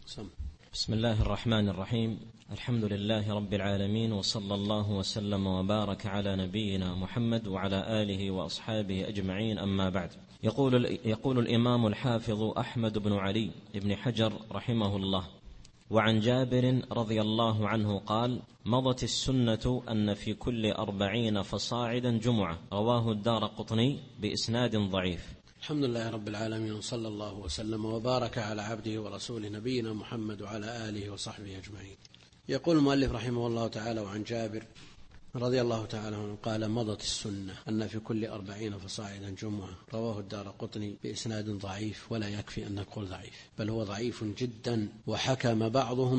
بسم الله الرحمن الرحيم. الحمد لله رب العالمين، وصلى الله وسلم وبارك على نبينا محمد وعلى آله وأصحابه أجمعين، أما بعد. يقول الإمام الحافظ أحمد بن علي بن حجر رحمه الله: وعن جابر رضي الله عنه قال: مضت السنة أن في كل 40 فصاعدا جمعة، رواه الدارقطني بإسناد ضعيف. الحمد لله رب العالمين، وصلى الله وسلم وبارك على عبده ورسوله نبينا محمد وعلى آله وصحبه أجمعين. يقول المؤلف رحمه الله تعالى: وعن جابر رضي الله تعالى عنه قال: مضت السنة أن في كل 40 فصاعدا جمعة، رواه الدارقطني بإسناد ضعيف، ولا يكفي أن نقول ضعيف، بل هو ضعيف جدا، وحكم بعضهم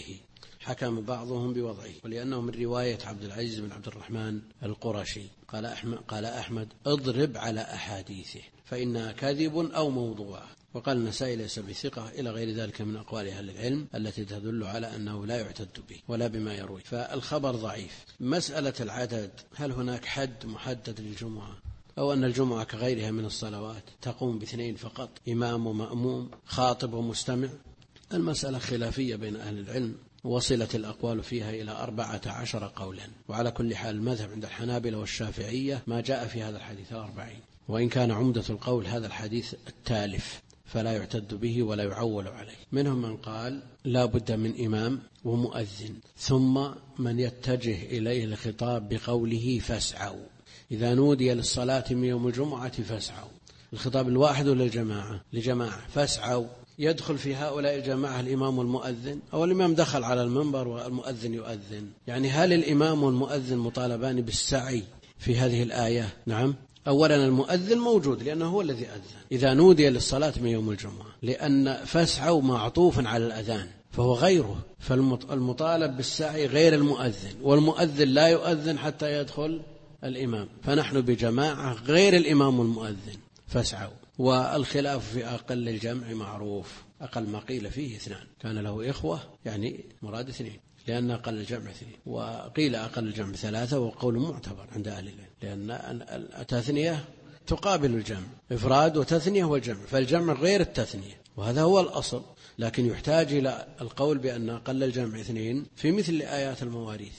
بوضعه ولأنه من رواية عبد العزيز بن عبد الرحمن القرشي. قال أحمد: اضرب على أحاديثه فإنها كذب أو موضوع. وقال النسائي: ليس بثقة، إلى غير ذلك من أقوال أهل العلم التي تدل على أنه لا يعتد به ولا بما يروي، فالخبر ضعيف. مسألة العدد، هل هناك حد محدد للجمعة، أو أن الجمعة كغيرها من الصلوات تقوم باثنين فقط، إمام ومأموم، خاطب ومستمع؟ المسألة خلافية بين أهل العلم، وصلت الأقوال فيها إلى 14 قولا. وعلى كل حال المذهب عند الحنابلة والشافعية ما جاء في هذا الحديث 40، وإن كان عمدة القول هذا الحديث التالف فلا يعتد به ولا يعول عليه. منهم من قال لا بد من إمام ومؤذن، ثم من يتجه إليه الخطاب بقوله فاسعوا، إذا نودي للصلاة من يوم الجمعة فاسعوا. الخطاب الواحد للجماعة، لجماعة فاسعوا، يدخل في هؤلاء الجماعة الإمام والمؤذن، أو الإمام دخل على المنبر والمؤذن يؤذن؟ يعني هل الإمام والمؤذن مطالبان بالسعي في هذه الآية؟ نعم. أولا المؤذن موجود لأنه هو الذي أذن إذا نودي للصلاة من يوم الجمعة، لأن فاسعوا معطوف على الأذان فهو غيره، فالمطالب بالسعي غير المؤذن، والمؤذن لا يؤذن حتى يدخل الإمام، فنحن بجماعة غير الإمام والمؤذن فاسعوا. والخلاف في أقل الجمع معروف، أقل ما قيل فيه 2، كان له إخوة يعني مراد 2، لأن أقل الجمع 2، وقيل أقل الجمع 3، وقول معتبر عند أهل العلم، لأن التثنية تقابل الجمع، إفراد وتثنية والجمع، فالجمع غير التثنية، وهذا هو الأصل. لكن يحتاج إلى القول بأن أقل الجمع 2 في مثل آيات المواريث.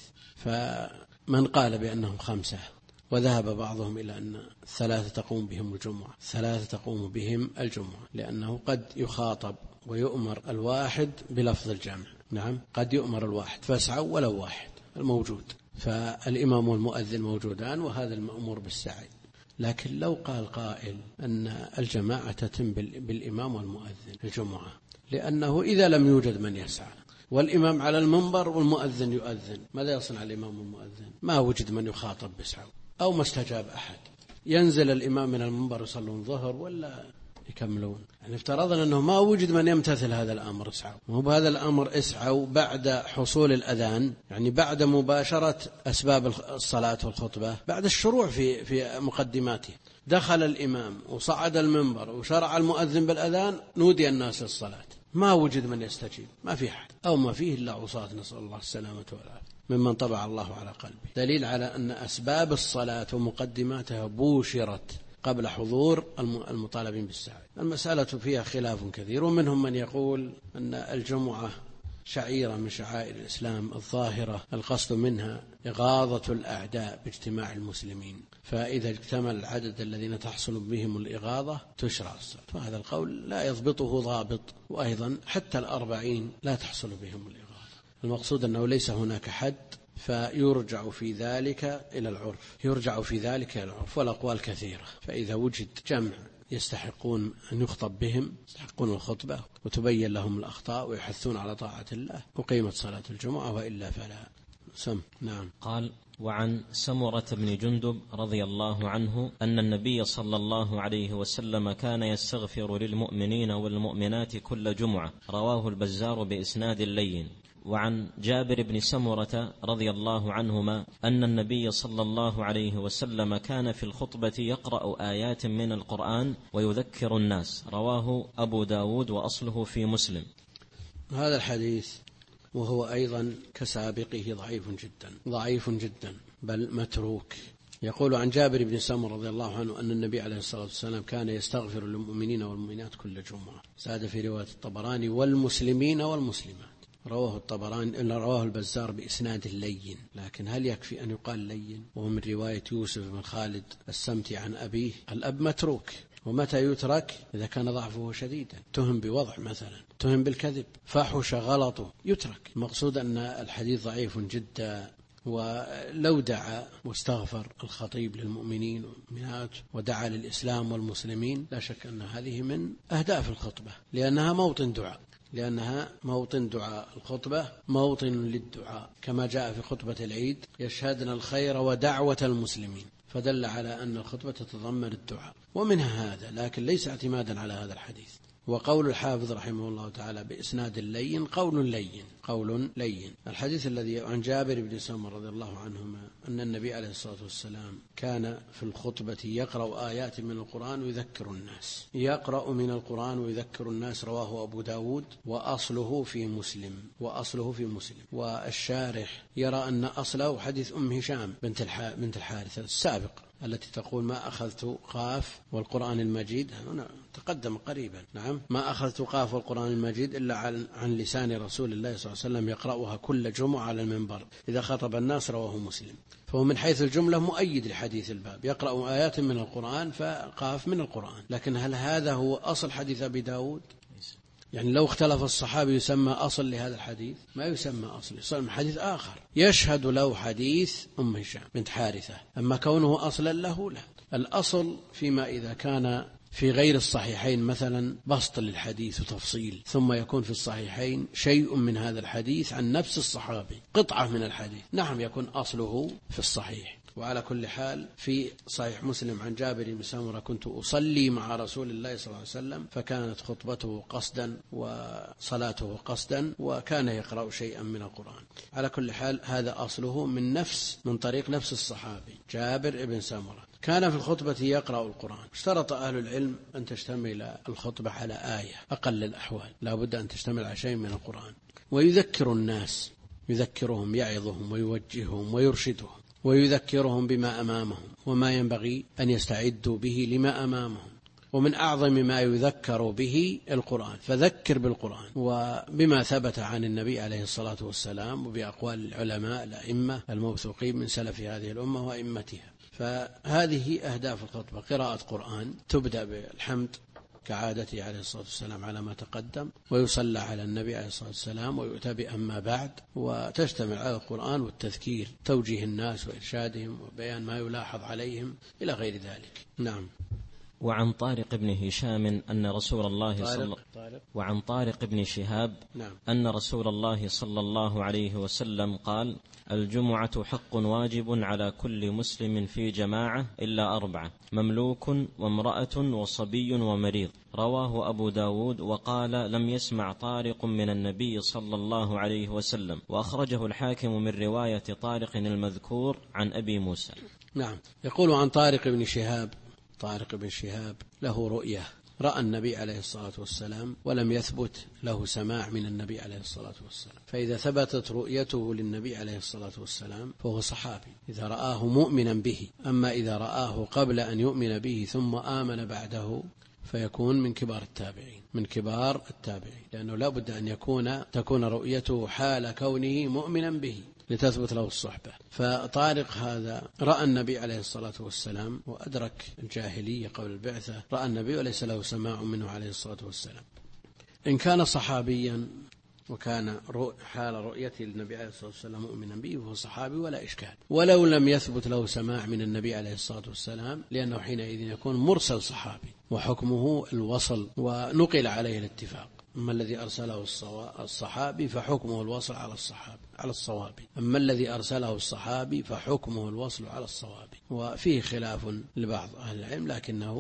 فمن قال بأنهم 5، وذهب بعضهم إلى أن 3 تقوم بهم الجمعة، 3 تقوم بهم الجمعة، لأنه قد يخاطب ويؤمر الواحد بلفظ الجمع. نعم، قد يؤمر الواحد فاسعوا ولو واحد الموجود، فالإمام والمؤذن موجودان، وهذا المأمور بالسعي. لكن لو قال قائل أن الجماعة تتم بالإمام والمؤذن الجمعة، لأنه إذا لم يوجد من يسعى والإمام على المنبر والمؤذن يؤذن، ماذا يصنع الإمام والمؤذن؟ ما وجد من يخاطب بسعوا أو ما استجاب أحد، ينزل الإمام من المنبر يصلون ظهر ولا يكملون؟ يعني افترضنا أنه ما وجد من يمتثل هذا الأمر اسعوا، وبهذا الأمر اسعوا بعد حصول الأذان، يعني بعد مباشرة أسباب الصلاة والخطبة، بعد الشروع في مقدماته، دخل الإمام وصعد المنبر وشرع المؤذن بالأذان، نودي الناس للصلاة، ما وجد من يستجيب، ما في أحد، أو ما فيه إلا عصاة، نسأل الله السلامة والعافية، ممن طبع الله على قلبه. دليل على أن أسباب الصلاة ومقدماتها بوشرت قبل حضور المطالبين بالسعي. المسألة فيها خلاف كثير، ومنهم من يقول أن الجمعة شعيرة من شعائر الإسلام الظاهرة، القصد منها إغاظة الأعداء باجتماع المسلمين، فإذا اجتمع العدد الذين تحصل بهم الإغاظة تشرع الصلاة، فهذا القول لا يضبطه ضابط. وأيضا حتى 40 لا تحصل بهم الإغاظة، المقصود أنه ليس هناك حد، فيرجع في ذلك إلى العرف، والأقوال كثيرة. فإذا وجد جمع يستحقون أن يخطب بهم، يستحقون الخطبة وتبين لهم الأخطاء ويحثون على طاعة الله، وقيمة صلاة الجمعة، وإلا فلا. نعم. قال: وعن سمرة بن جندب رضي الله عنه أن النبي صلى الله عليه وسلم كان يستغفر للمؤمنين والمؤمنات كل جمعة، رواه البزار بإسناد لين. وعن جابر بن سمرة رضي الله عنهما أن النبي صلى الله عليه وسلم كان في الخطبة يقرأ آيات من القرآن ويذكر الناس، رواه أبو داود وأصله في مسلم. هذا الحديث وهو أيضا كسابقه ضعيف جدا، بل متروك، يقول عن جابر بن سمرة رضي الله عنه أن النبي عليه الصلاة والسلام كان يستغفر للمؤمنين والمؤمنات كل جمعة. زاد في رواية الطبراني والمسلمين والمسلمات. رواه البزار بإسناد لين، لكن هل يكفي أن يقال لين؟ وهو من رواية يوسف بن خالد السمتي عن أبيه. الأب متروك، ومتى يترك؟ إذا كان ضعفه شديدا، تهم بوضع مثلا، تهم بالكذب، فحش غلطه، يترك. المقصود أن الحديث ضعيف جدا. ولو دعا واستغفر الخطيب للمؤمنين والمؤمنات ودعا للإسلام والمسلمين، لا شك أن هذه من أهداف الخطبة، لأنها موطن دعاء. الخطبة موطن للدعاء، كما جاء في خطبة العيد: يشهدنا الخير ودعوة المسلمين، فدل على أن الخطبة تتضمن الدعاء. ومنها هذا، لكن ليس اعتمادا على هذا الحديث. وقول الحافظ رحمه الله تعالى بإسناد لين قول لين. الحديث الذي عن جابر بن سمرة رضي الله عنهما أن النبي عليه الصلاة والسلام كان في الخطبة يقرأ آيات من القرآن ويذكر الناس، يقرأ من القرآن ويذكر الناس. رواه أبو داود وأصله في مسلم. والشارح يرى أن أصله حديث أم هشام بنت الحارث السابق، التي تقول: ما أخذت قاف والقرآن المجيد، هنا تقدم قريبا، نعم، ما أخذت قاف والقرآن المجيد إلا عن لسان رسول الله صلى الله عليه وسلم يقرأها كل جمعة على المنبر إذا خطب الناس. رواه مسلم. فهو من حيث الجملة مؤيد لحديث الباب، يقرأ آيات من القرآن فقاف من القرآن. لكن هل هذا هو أصل حديث أبي داود؟ يعني لو اختلف الصحابي يسمى أصل لهذا الحديث؟ ما يسمى أصل، يسمى حديث آخر يشهد له حديث أم هشام بنت حارثة. أما كونه أصلا له، لا. الأصل فيما إذا كان في غير الصحيحين مثلا بسط للحديث وتفصيل، ثم يكون في الصحيحين شيء من هذا الحديث عن نفس الصحابي، قطعة من الحديث، نعم، يكون أصله في الصحيح. وعلى كل حال في صحيح مسلم عن جابر بن سمرة: كنت أصلي مع رسول الله صلى الله عليه وسلم فكانت خطبته قصدا وصلاته قصدا، وكان يقرأ شيئا من القرآن. على كل حال هذا أصله من طريق نفس الصحابي جابر بن سمرة. كان في الخطبة يقرأ القرآن. اشترط أهل العلم أن تشتمل الخطبة على آية، أقل الأحوال لا بد أن تشتمل على شيء من القرآن. ويذكر الناس، يذكرهم، يعظهم ويوجههم ويرشدهم، ويذكرهم بما أمامهم وما ينبغي أن يستعدوا به لما أمامهم. ومن أعظم ما يذكر به القرآن، فذكر بالقرآن وبما ثبت عن النبي عليه الصلاة والسلام وبأقوال العلماء الأئمة الموثوقين من سلف هذه الأمة وأئمتها. فهذه أهداف الخطبة: قراءة قرآن، تبدأ بالحمد كعادته عليه الصلاة والسلام على ما تقدم، ويصلى على النبي عليه الصلاة والسلام، ويؤتى بأما بعد، وتشتمل على القرآن والتذكير، توجيه الناس وإرشادهم وبيان ما يلاحظ عليهم إلى غير ذلك. نعم. وعن طارق بن هشام أن رسول الله وعن طارق بن شهاب أن رسول الله صلى الله عليه وسلم قال: الجمعة حق واجب على كل مسلم في جماعة إلا 4: مملوك وامرأة وصبي ومريض. رواه أبو داود وقال: لم يسمع طارق من النبي صلى الله عليه وسلم. وأخرجه الحاكم من رواية طارق المذكور عن أبي موسى. نعم. يقول عن طارق بن شهاب له رؤية، رأى النبي عليه الصلاة والسلام ولم يثبت له سماع من النبي عليه الصلاة والسلام. فإذا ثبتت رؤيته للنبي عليه الصلاة والسلام فهو صحابي إذا رآه مؤمنا به. أما إذا رآه قبل أن يؤمن به ثم آمن بعده فيكون من كبار التابعين، لأنه لا بد أن تكون رؤيته حال كونه مؤمنا به لتثبت له الصحبة. فطارق هذا رأى النبي عليه الصلاة والسلام وأدرك الجاهلية قبل البعثة، رأى النبي وليس له سماع منه عليه الصلاة والسلام. إن كان صحابيا وكان حال رؤيته للنبي عليه الصلاة والسلام مؤمنا به فهو صحابي ولا إشكال، ولو لم يثبت له سماع من النبي عليه الصلاة والسلام، لأنه حينئذ يكون مرسل صحابي وحكمه الوصل ونقل عليه الاتفاق. أما الذي أرسله الصحابي فحكمه الوصل على الصوابي، أما الذي أرسله الصحابي فحكمه الوصل على الصوابي. وفيه خلاف لبعض أهل العلم، لكنه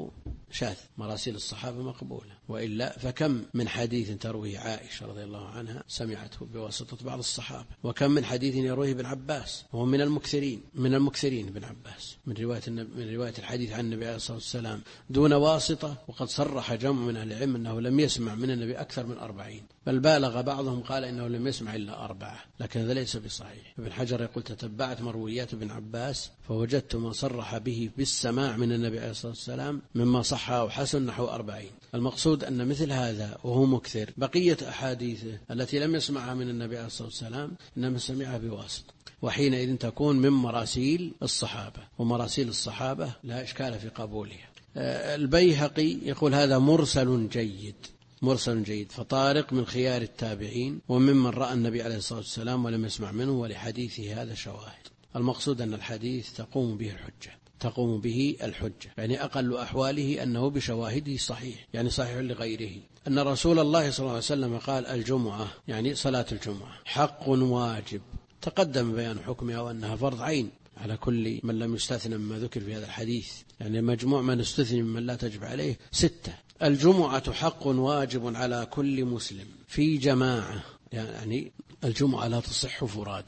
شاذ، مراسيل الصحابة مقبولة، وإلا فكم من حديث ترويه عائشة رضي الله عنها سمعته بواسطة بعض الصحابة، وكم من حديث يرويه ابن عباس، وهو من المكثرين ابن عباس من رواية الحديث عن النبي عليه الصلاة والسلام دون واسطة. وقد صرح جمع من أهل العلم أنه لم يسمع من النبي أكثر من 40، بل بالغ بعضهم قال إنه لم يسمع إلا 4، لكن هذا ليس بصحيح. ابن حجر يقول: تتبعت مرويات ابن عباس فوجدت ما صرح به بالسماع من النبي عليه الصلاة والسلام مما صح أو حسن نحو 40. المقصود أن مثل هذا وهو مكثر بقية أحاديثه التي لم يسمعها من النبي عليه الصلاة والسلام إنما سمعها بواسطة، وحينئذ تكون من مراسيل الصحابة، ومراسيل الصحابة لا إشكال في قبولها. البيهقي يقول: هذا مرسل جيد، فطارق من خيار التابعين وممن رأى النبي عليه الصلاة والسلام ولم يسمع منه، ولحديثه هذا شواهد. المقصود أن الحديث تقوم به الحجة، يعني أقل أحواله أنه بشواهده صحيح، يعني صحيح لغيره. أن رسول الله صلى الله عليه وسلم قال: الجمعة، يعني صلاة الجمعة، حق واجب، تقدم بيان حكمها وأنها فرض عين على كل من لم يستثنى مما ذكر في هذا الحديث، يعني مجموع من استثنى ممن لا تجب عليه 6. الجمعة حق واجب على كل مسلم في جماعة، يعني الجمعة لا تصح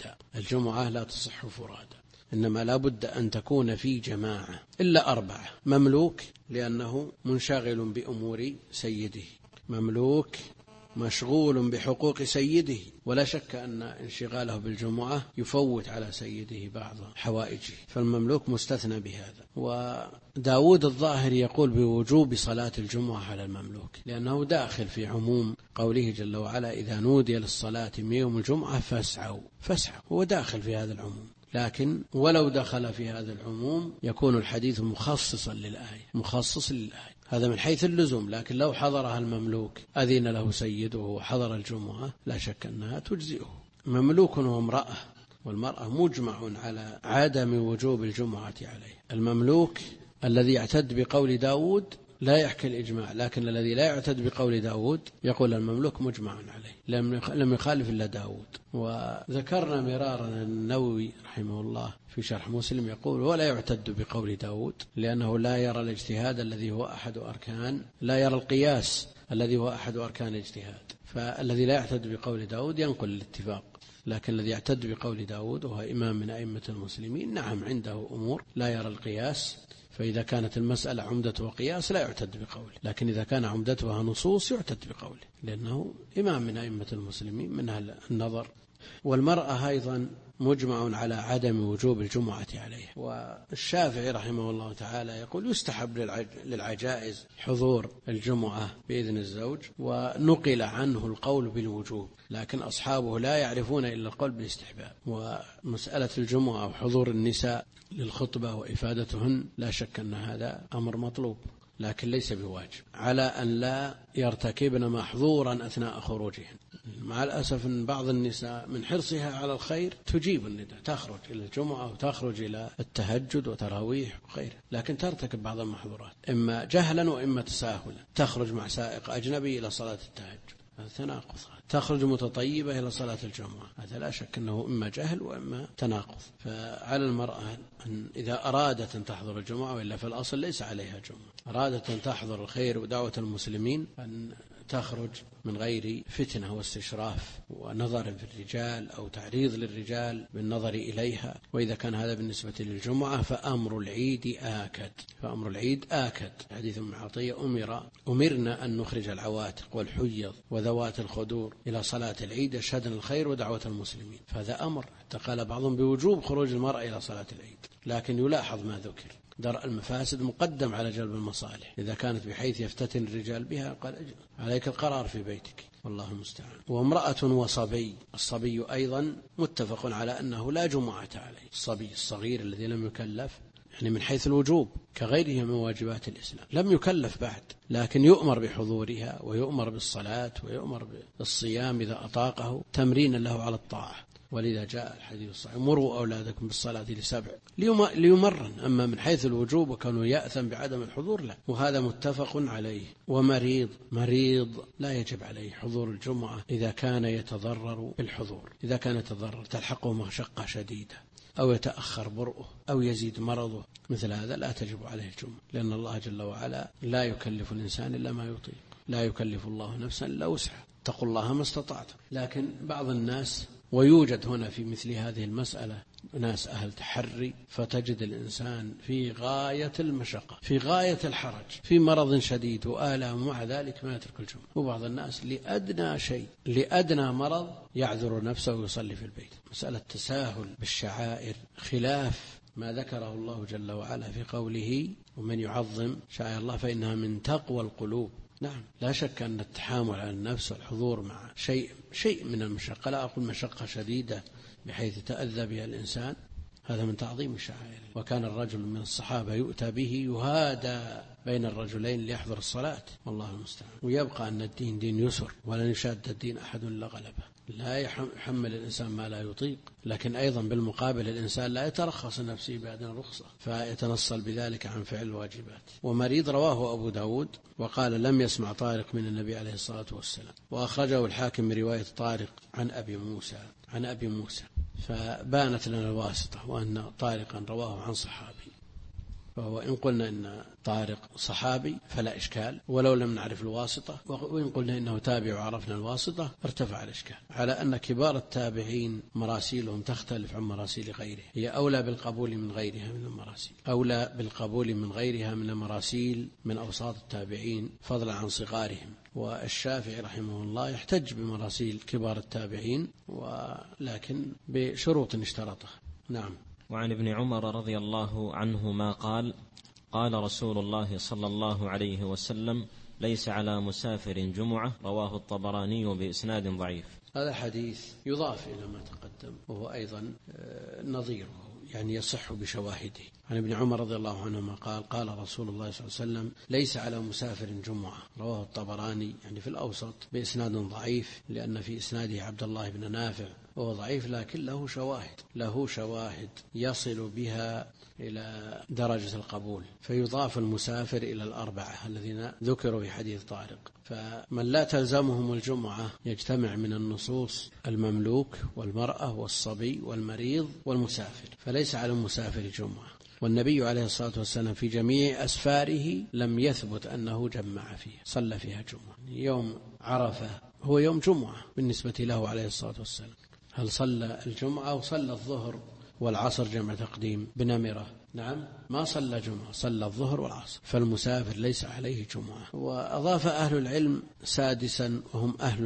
فرادا، إنما لا بد أن تكون في جماعة، إلا 4: مملوك لأنه منشغل بأمور سيده، مملوك مشغول بحقوق سيده، ولا شك أن انشغاله بالجمعة يفوت على سيده بعض حوائجه، فالمملوك مستثنى بهذا. وداود الظاهر يقول بوجوب صلاة الجمعة على المملوك، لأنه داخل في عموم قوله جل وعلا: إذا نودي للصلاة من يوم الجمعة فاسعوا، هو داخل في هذا العموم. لكن ولو دخل في هذا العموم يكون الحديث مخصصا للآية، هذا من حيث اللزوم. لكن لو حضرها المملوك أذن له سيده وحضر الجمعة لا شك أنها تجزئه. مملوك وامرأة، والمرأة مجمع على عدم وجوب الجمعة عليه. المملوك الذي يعتد بقول داود لا يحكي الإجماع، لكن الذي لا يعتد بقول داود يقول المملوك مجمع عليه، لم يخالف إلا داود. وذكرنا مرارا النووي رحمه الله في شرح مسلم يقول: ولا يعتد بقول داود، لأنه لا يرى الاجتهاد الذي هو أحد أركان، لا يرى القياس الذي هو أحد أركان الاجتهاد، فالذي لا يعتد بقول داود ينقل الاتفاق. لكن الذي يعتد بقول داود وهو إمام من أئمة المسلمين، نعم عنده أمور لا يرى القياس، فإذا كانت المسألة عمدتها قياس لا يعتد بقوله، لكن إذا كان عمدتها نصوص يعتد بقوله، لأنه إمام من أئمة المسلمين من أهل النظر. والمرأة أيضا مجمع على عدم وجوب الجمعة عليه. والشافعي رحمه الله تعالى يقول: يستحب للعجائز حضور الجمعة بإذن الزوج، ونقل عنه القول بالوجوب، لكن أصحابه لا يعرفون إلا القول بالاستحباب. ومسألة الجمعة وحضور النساء للخطبة وإفادتهن لا شك أن هذا أمر مطلوب، لكن ليس بواجب، على أن لا يرتكبن محظورا أثناء خروجهن. مع الأسف أن بعض النساء من حرصها على الخير تجيب النداء، تخرج إلى الجمعة وتخرج إلى التهجد وتراويح وغيره، لكن ترتكب بعض المحظورات إما جهلا وإما تساهلا. تخرج مع سائق أجنبي إلى صلاة التهجد، هذا تناقض. تخرج متطيبة إلى صلاة الجمعة، هذا لا شك أنه إما جهل وإما تناقض. فعلى المرأة أن إذا أرادت أن تحضر الجمعة، وإلا في الأصل ليس عليها جمعة، أرادت أن تحضر الخير ودعوة المسلمين، أن تخرج من غير فتنة واستشراف ونظر في الرجال أو تعريض للرجال بالنظر إليها. وإذا كان هذا بالنسبة للجمعة فأمر العيد آكد. حديث أم عطية: أمرنا أن نخرج العواتق والحيض وذوات الخدور إلى صلاة العيد يشهدن الخير ودعوة المسلمين، فهذا أمر. قال بعضهم بوجوب خروج المرأة إلى صلاة العيد، لكن يلاحظ ما ذكر: درء المفاسد مقدم على جلب المصالح. إذا كانت بحيث يفتتن الرجال بها قال: عليك القرار في بيتك، والله المستعان. وامرأة وصبي، الصبي أيضا متفق على أنه لا جمعة عليه. الصبي الصغير الذي لم يكلف، يعني من حيث الوجوب كغيره من واجبات الإسلام، لم يكلف بعد، لكن يؤمر بحضورها ويؤمر بالصلاة ويؤمر بالصيام إذا أطاقه تمرينا له على الطاعة. ولذا جاء الحديث الصحيح: مروا أولادكم بالصلاة ل7 ليمرن. أما من حيث الوجوب وكانوا يأثم بعدم الحضور لا، وهذا متفق عليه. ومريض لا يجب عليه حضور الجمعة إذا كان يتضرر بالحضور، إذا كان يتضرر تلحقه مشقة شديدة أو يتأخر برؤه أو يزيد مرضه، مثل هذا لا تجب عليه الجمعة، لأن الله جل وعلا لا يكلف الإنسان إلا ما يطيق، لا يكلف الله نفسا إلا وسعها، اتقوا الله ما استطعتم. لكن بعض الناس، ويوجد هنا في مثل هذه المسألة ناس أهل تحري، فتجد الإنسان في غاية المشقة، في غاية الحرج، في مرض شديد وآلام، ومع ذلك ما يترك الجمعة. وبعض الناس لأدنى شيء، لأدنى مرض يعذر نفسه ويصلي في البيت. مسألة تساهل بالشعائر خلاف ما ذكره الله جل وعلا في قوله: ومن يعظم شعائر الله فإنها من تقوى القلوب. نعم، لا شك أن التحامل على النفس والحضور مع شيء من المشقة، لا أقول مشقة شديدة بحيث تأذى بها الإنسان، هذا من تعظيم الشعائر. وكان الرجل من الصحابة يؤتى به يهادى بين الرجلين ليحضر الصلاة، والله المستعان. ويبقى أن الدين دين يسر، ولن يشاد الدين أحد إلا غلبه، لا يحمل الإنسان ما لا يطيق، لكن أيضا بالمقابل الإنسان لا يترخص نفسه بأدنى رخصة فيتنصل بذلك عن فعل الواجبات. ومريض رواه أبو داود وقال لم يسمع طارق من النبي عليه الصلاة والسلام، وأخرجه الحاكم من رواية طارق عن أبي موسى، فبانت لنا الواسطة وأن طارقا رواه عن صحابي، فهو إن قلنا إن طارق صحابي فلا إشكال، ولو لم نعرف الواسطة، وإن قلنا إنه تابع وعرفنا الواسطة ارتفع الإشكال، على أن كبار التابعين مراسيلهم تختلف عن مراسيل غيره، هي أولى بالقبول من غيرها من المراسيل، أولى بالقبول من غيرها من المراسيل من أوساط التابعين فضلا عن صغارهم. والشافعي رحمه الله يحتج بمراسيل كبار التابعين، ولكن بشروط اشترطها. نعم. وعن ابن عمر رضي الله عنهما قال: قال رسول الله صلى الله عليه وسلم: ليس على مسافر جمعة، رواه الطبراني بإسناد ضعيف. هذا حديث يضاف إلى ما تقدم، وهو أيضا نظيره، يعني يصح بشواهده. عن ابن عمر رضي الله عنهما قال: قال رسول الله صلى الله عليه وسلم: ليس على مسافر جمعة، رواه الطبراني يعني في الأوسط بإسناد ضعيف، لأن في إسناده عبد الله بن نافع، وهو ضعيف لكن له شواهد يصل بها إلى درجة القبول، فيضاف المسافر إلى الأربعة الذين ذكروا في حديث طارق. فمن لا تلزمهم الجمعة يجتمع من النصوص المملوك والمرأة والصبي والمريض والمسافر، فليس على المسافر جمعة. والنبي عليه الصلاة والسلام في جميع أسفاره لم يثبت أنه جمع فيها، صلى فيها جمعة. يوم عرفة هو يوم جمعة بالنسبة له عليه الصلاة والسلام، هل صلى الجمعة وصلى الظهر والعصر جمع تقديم بنمرة؟ نعم، ما صلى جمعة، صلى الظهر والعصر، فالمسافر ليس عليه جمعة. وأضاف أهل العلم سادسا وهم أهل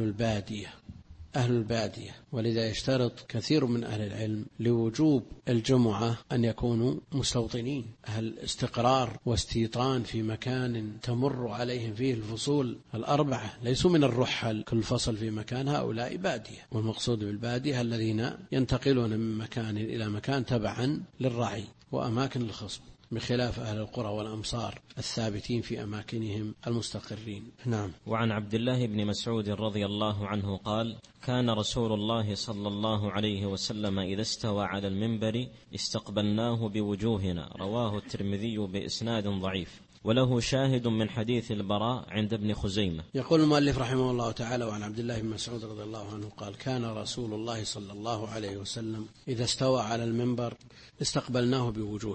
البادية، ولذا يشترط كثير من أهل العلم لوجوب الجمعة أن يكونوا مستوطنين، أهل استقرار واستيطان في مكان تمر عليهم فيه الفصول الأربعة، ليسوا من الرحل كل فصل في مكان، هؤلاء بادية، والمقصود بالبادية الذين ينتقلون من مكان إلى مكان تبعا للرعي وأماكن الخصب، بخلاف أهل القرى والأمصار الثابتين في أماكنهم المستقرين. نعم. وعن عبد الله بن مسعود رضي الله عنه قال: كان رسول الله صلى الله عليه وسلم إذا استوى على المنبر استقبلناه بوجوهنا، رواه الترمذي بإسناد ضعيف، وله شاهد من حديث البراء عند ابن خزيمة. يقول المؤلف رحمه الله تعالى: وعن عبد الله بن مسعود رضي الله عنه قال: كان رسول الله صلى الله عليه وسلم إذا استوى على المنبر استقبلناه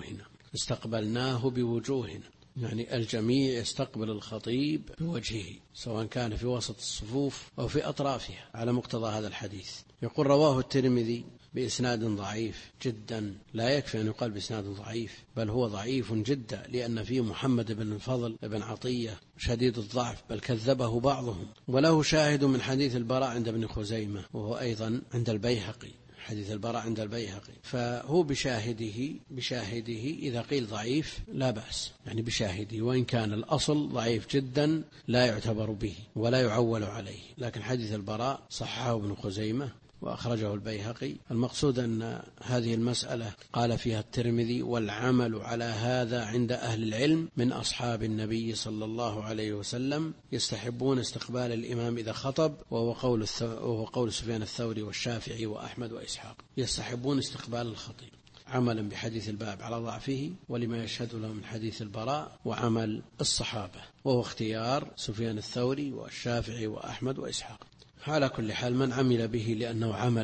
بوجوهنا، يعني الجميع يستقبل الخطيب بوجهه، سواء كان في وسط الصفوف أو في أطرافها، على مقتضى هذا الحديث. يقول رواه الترمذي بإسناد ضعيف جدا، لا يكفي أن يقال بإسناد ضعيف، بل هو ضعيف جدا، لأن فيه محمد بن الفضل بن عطية شديد الضعف، بل كذبه بعضهم. وله شاهد من حديث البراء عند ابن خزيمة، وهو أيضا عند البيهقي، حديث البراء عند البيهقي، فهو بشاهده إذا قيل ضعيف لا بأس، يعني بشاهده، وإن كان الأصل ضعيف جدا لا يعتبر به ولا يعول عليه، لكن حديث البراء صححه ابن خزيمة وأخرجه البيهقي. المقصود أن هذه المسألة قال فيها الترمذي: والعمل على هذا عند أهل العلم من أصحاب النبي صلى الله عليه وسلم، يستحبون استقبال الإمام إذا خطب، وهو قول سفيان الثوري والشافعي وأحمد وإسحاق، يستحبون استقبال الخطيب، عملا بحديث الباب على ضعفه ولما يشهد له من حديث البراء وعمل الصحابة، وهو اختيار سفيان الثوري والشافعي وأحمد وإسحاق. على كل حال من عمل به لأنه عمل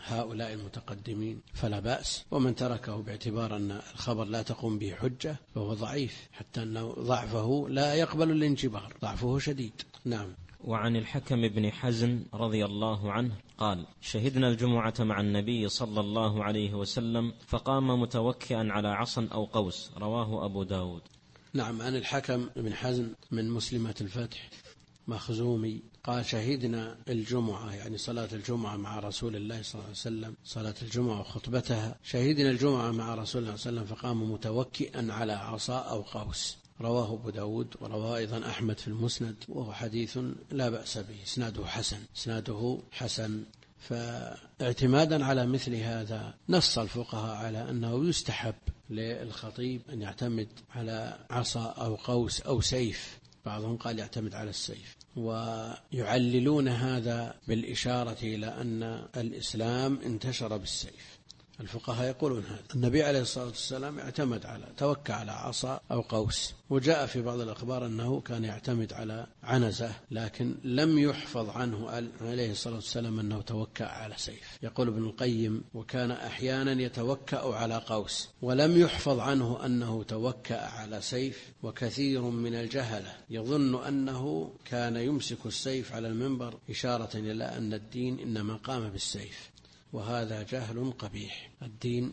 هؤلاء المتقدمين فلا بأس، ومن تركه باعتبار أن الخبر لا تقوم به حجة فهو ضعيف، حتى أنه ضعفه لا يقبل الانجبار، ضعفه شديد. نعم. وعن الحكم بن حزم رضي الله عنه قال: شهدنا الجمعة مع النبي صلى الله عليه وسلم فقام متوكئا على عصا أو قوس، رواه أبو داود. نعم. عن الحكم بن حزم من مسلمات الفتح مخزومي قال: شهدنا الجمعة، يعني صلاة الجمعة مع رسول الله صلى الله عليه وسلم، صلاة الجمعة وخطبتها، شهدنا الجمعة مع رسول الله صلى الله عليه وسلم فقام متوكئا على عصا أو قوس، رواه أبو داود، ورواه أيضا أحمد في المسند، وهو حديث لا بأس به، اسناده حسن. فاعتمادا على مثل هذا نص الفقهاء على أنه يستحب للخطيب أن يعتمد على عصا أو قوس أو سيف، بعضهم قال يعتمد على السيف، ويعللون هذا بالإشارة إلى أن الإسلام انتشر بالسيف. الفقهاء يقولون هذا. النبي عليه الصلاة والسلام اعتمد توكى على عصا أو قوس، وجاء في بعض الأخبار أنه كان يعتمد على عنزة، لكن لم يحفظ عنه عليه الصلاة والسلام أنه توكى على سيف. يقول ابن القيم: وكان أحيانا يتوكأ على قوس، ولم يحفظ عنه أنه توكأ على سيف. وكثير من الجهلة يظن أنه كان يمسك السيف على المنبر إشارة إلى أن الدين إنما قام بالسيف، وهذا جهل قبيح. الدين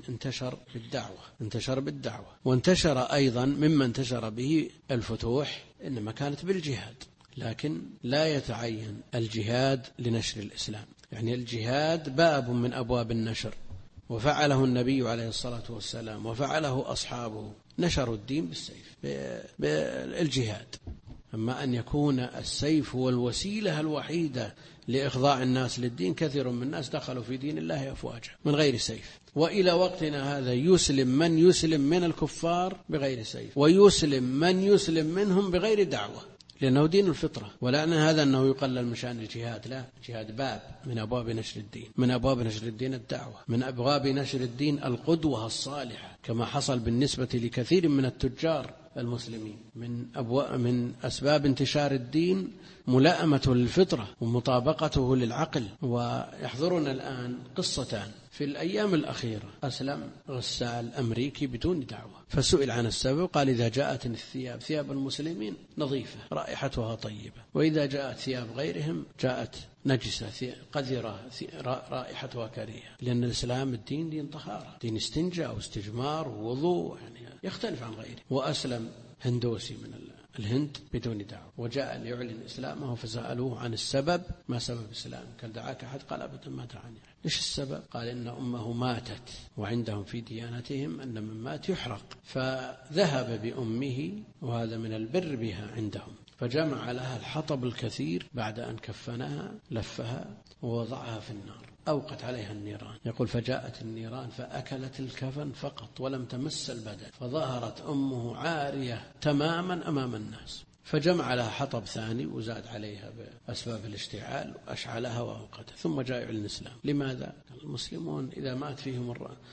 انتشر بالدعوة، وانتشر أيضا مما انتشر به الفتوح إنما كانت بالجهاد، لكن لا يتعين الجهاد لنشر الإسلام، يعني الجهاد باب من أبواب النشر، وفعله النبي عليه الصلاة والسلام وفعله أصحابه، نشروا الدين بالسيف بالجهاد. أما أن يكون السيف هو الوسيلة الوحيدة لإخضاع الناس للدين، كثير من الناس دخلوا في دين الله أفواجا من غير سيف، وإلى وقتنا هذا يسلم من يسلم من الكفار بغير سيف، ويسلم من يسلم منهم بغير دعوة، لأنه دين الفطرة. ولا أن هذا أنه يقلل من شأن الجهاد، لا، الجهاد باب من أبواب نشر الدين، من أبواب نشر الدين الدعوة، من أبواب نشر الدين القدوة الصالحة، كما حصل بالنسبة لكثير من التجار المسلمين. من أسباب انتشار الدين ملائمته للفطرة ومطابقته للعقل. ويحضرنا الآن قصتان في الأيام الأخيرة: أسلم غسال أمريكي بدون دعوة، فسئل عن السبب، قال: إذا جاءت ثياب المسلمين نظيفة رائحتها طيبة، وإذا جاءت ثياب غيرهم جاءت نجسة قذرة رائحتها كريهة، لأن الإسلام الدين دين طهارة، دين استنجاء واستجمار ووضوء، يعني يختلف عن غيره. وأسلم هندوسي من الهند بدون دعوة، وجاء ليعلن إسلامه، فسألوه عن السبب، ما سبب إسلام؟ قال: دعاك أحد؟ قال: أبدا ما دعاني. إيش السبب؟ قال: إن أمه ماتت، وعندهم في ديانتهم أن من مات يحرق، فذهب بأمه، وهذا من البر بها عندهم، فجمع لها الحطب الكثير، بعد أن كفنها لفها ووضعها في النار، أوقت عليها النيران. يقول: فجاءت النيران فأكلت الكفن فقط ولم تمس البدن، فظهرت أمه عارية تماما أمام الناس، فجمع لها حطب ثاني وزاد عليها بأسباب الاشتعال وأشعلها وأوقتها، ثم جاء إلى الإسلام. لماذا؟ المسلمون إذا مات فيهم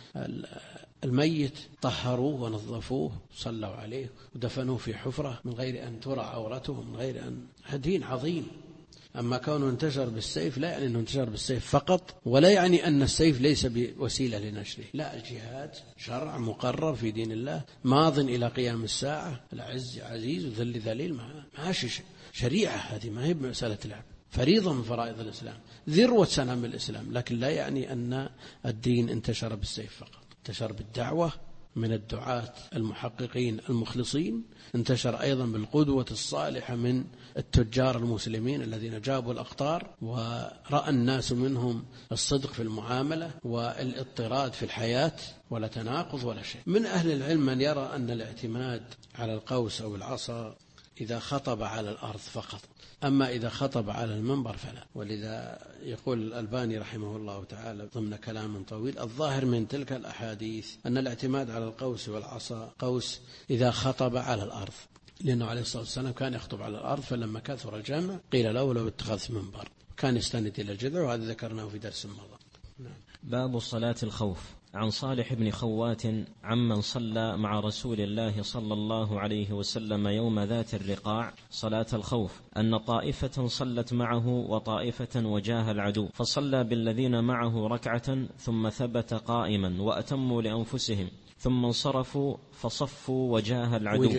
الميت طهروه ونظفوه، صلوا عليه ودفنوه في حفرة من غير أن ترى عورته، من غير أن، دين عظيم. أما كونه انتشر بالسيف لا يعني أنه انتشر بالسيف فقط، ولا يعني أن السيف ليس بوسيلة لنشره، لا، الجهاد شرع مقرر في دين الله ماض إلى قيام الساعة، العز عزيز وذل ذليل، ماشي شريعة، هذه ما هي مسألة لعب، فريضة من فرائض الإسلام، ذروة سنام الإسلام. لكن لا يعني أن الدين انتشر بالسيف فقط، انتشر بالدعوة من الدعاة المحققين المخلصين، انتشر أيضا بالقدوة الصالحة من التجار المسلمين الذين جابوا الأقطار، ورأى الناس منهم الصدق في المعاملة والاضطراد في الحياة، ولا تناقض ولا شيء. من أهل العلم من يرى أن الاعتماد على القوس أو العصا إذا خطب على الأرض فقط، أما إذا خطب على المنبر فلا. ولذا يقول الألباني رحمه الله تعالى ضمن كلام طويل: الظاهر من تلك الأحاديث أن الاعتماد على القوس والعصا قوس إذا خطب على الأرض، لأنه عليه الصلاة والسلام كان يخطب على الأرض، فلما كثر الجمع قيل له: لو اتخذت منبر، كان يستند إلى الجذع، وهذا ذكرناه في درس مضى. نعم. باب صلاة الخوف. عن صالح بن خوات عمن صلى مع رسول الله صلى الله عليه وسلم يوم ذات الرقاع صلاة الخوف أن طائفة صلت معه وطائفة وجاه العدو، فصلى بالذين معه ركعة ثم ثبت قائما وأتموا لأنفسهم، ثم انصرفوا فصفوا وجاه العدو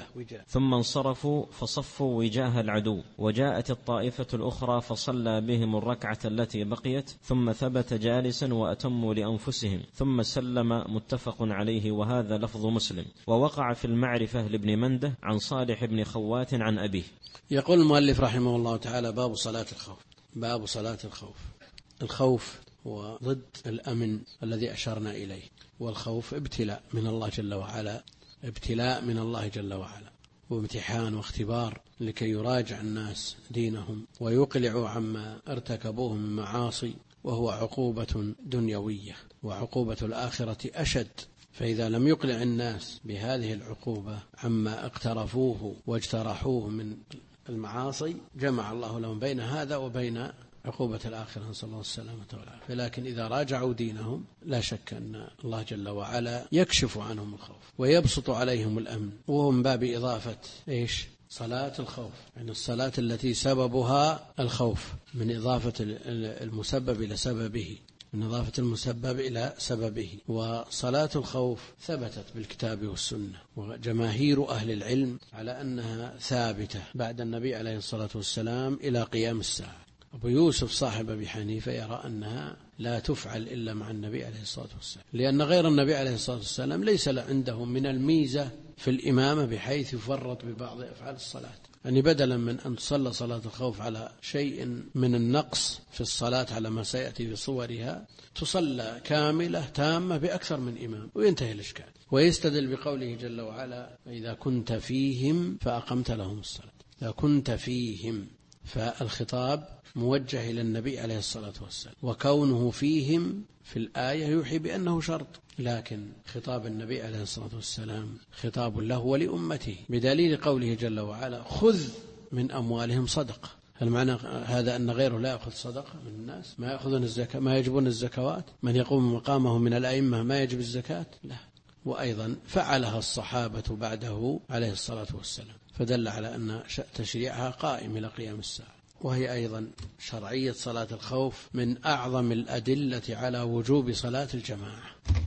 ثم انصرفوا فصفوا وجاه العدو، وجاءت الطائفة الأخرى فصلى بهم الركعة التي بقيت، ثم ثبت جالسا وأتموا لأنفسهم، ثم سلم. متفق عليه، وهذا لفظ مسلم. ووقع في المعرفة لابن منده عن صالح بن خوات عن أبيه. يقول المؤلف رحمه الله تعالى: باب صلاة الخوف. باب صلاة الخوف. الخوف هو ضد الأمن الذي أشرنا إليه، والخوف ابتلاء من الله جل وعلا، ابتلاء من الله جل وعلا، وامتحان واختبار لكي يراجع الناس دينهم ويقلعوا عما ارتكبوه من معاصي، وهو عقوبة دنيوية، وعقوبة الآخرة أشد. فإذا لم يقلع الناس بهذه العقوبة عما اقترفوه واجترحوه من المعاصي، جمع الله لهم بين هذا وبين عقوبة الآخرة، نسأل الله السلامة والعافية. لكن إذا راجعوا دينهم لا شك أن الله جل وعلا يكشف عنهم الخوف ويبسط عليهم الأمن، وهو من باب إضافة صلاة الخوف، يعني الصلاة التي سببها الخوف، من إضافة المسبب إلى سببه، من إضافة المسبب إلى سببه. وصلاة الخوف ثبتت بالكتاب والسنة، وجماهير أهل العلم على أنها ثابتة بعد النبي عليه الصلاة والسلام إلى قيام الساعة. أبو يوسف صاحب أبي حنيفة يرى أنها لا تفعل إلا مع النبي عليه الصلاة والسلام، لأن غير النبي عليه الصلاة والسلام ليس عنده من الميزة في الإمامة بحيث يفرط ببعض أفعال الصلاة. يعني بدلا من أن تصلى صلاة الخوف على شيء من النقص في الصلاة على ما سيأتي في صورها، تصلى كاملة تامة بأكثر من إمام وينتهي الإشكال. ويستدل بقوله جل وعلا: إذا كنت فيهم فأقمت لهم الصلاة. إذا كنت فيهم، فالخطاب موجه إلى النبي عليه الصلاة والسلام، وكونه فيهم في الآية يوحي بأنه شرط، لكن خطاب النبي عليه الصلاة والسلام خطاب له ولأمته، بدليل قوله جل وعلا: خذ من أموالهم صدقة. هل معنى هذا أن غيره لا يأخذ صدقة من الناس؟ ما يأخذون الزكاة، ما يجبون الزكوات؟ من يقوم مقامه من الأئمة ما يجب الزكاة؟ لا. وأيضا فعلها الصحابة بعده عليه الصلاة والسلام، فدل على أن تشريعها قائم إلى قيام الساعة. وهي أيضا شرعية صلاة الخوف من أعظم الأدلة على وجوب صلاة الجماعة،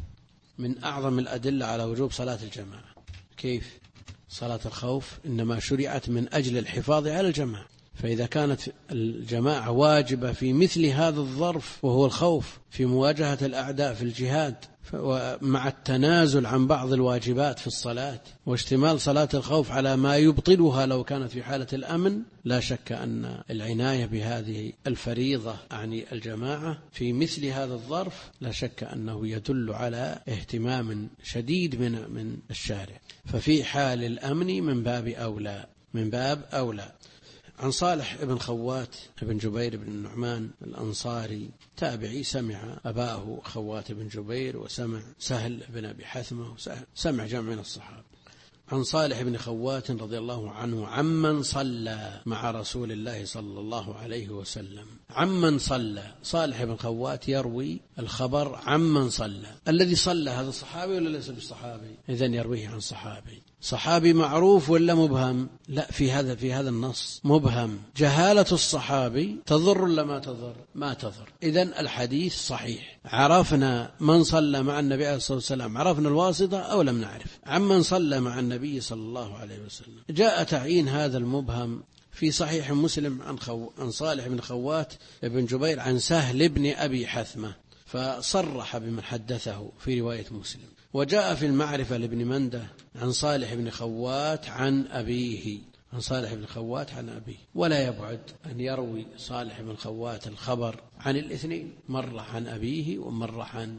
من أعظم الأدلة على وجوب صلاة الجماعة. كيف؟ صلاة الخوف إنما شرعت من أجل الحفاظ على الجماعة، فإذا كانت الجماعة واجبة في مثل هذا الظرف وهو الخوف في مواجهة الأعداء في الجهاد، ومع التنازل عن بعض الواجبات في الصلاة واشتمال صلاة الخوف على ما يبطلها لو كانت في حالة الأمن، لا شك أن العناية بهذه الفريضة يعني الجماعة في مثل هذا الظرف لا شك أنه يدل على اهتمام شديد من الشارع، ففي حال الأمن من باب أولى، من باب أولى. عن صالح بن خوات بن جبير بن النعمان الأنصاري تابعي، سمع أباه خوات بن جبير، وسمع سهل بن أبي حثمة، سمع جمع من الصحابة. عن صالح بن خوات رضي الله عنه عمن صلى مع رسول الله صلى الله عليه وسلم. عمن صلى، صالح بن خوات يروي الخبر عمن صلى. الذي صلى هذا الصحابي ولا ليس بالصحابي؟ إذن يرويه عن صحابي. صحابي معروف ولا مبهم؟ لا، في هذا النص مبهم. جهالة الصحابي تضر ولا ما تضر؟ ما تضر. إذن الحديث صحيح. عرفنا من صلى مع النبي عليه الصلاة والسلام، عرفنا الواسطة أو لم نعرف؟ عمن صلى مع النبي صلى الله عليه وسلم. جاء تعيين هذا المبهم في صحيح مسلم عن صالح بن خوات بن جبير عن سهل بن أبي حثمة، فصرح بمن حدثه في رواية مسلم. وجاء في المعرفة لابن منده عن صالح بن خوات عن أبيه، عن صالح بن خوات عن أبيه. ولا يبعد أن يروي صالح بن خوات الخبر عن الاثنين، مرة عن أبيه ومرة عن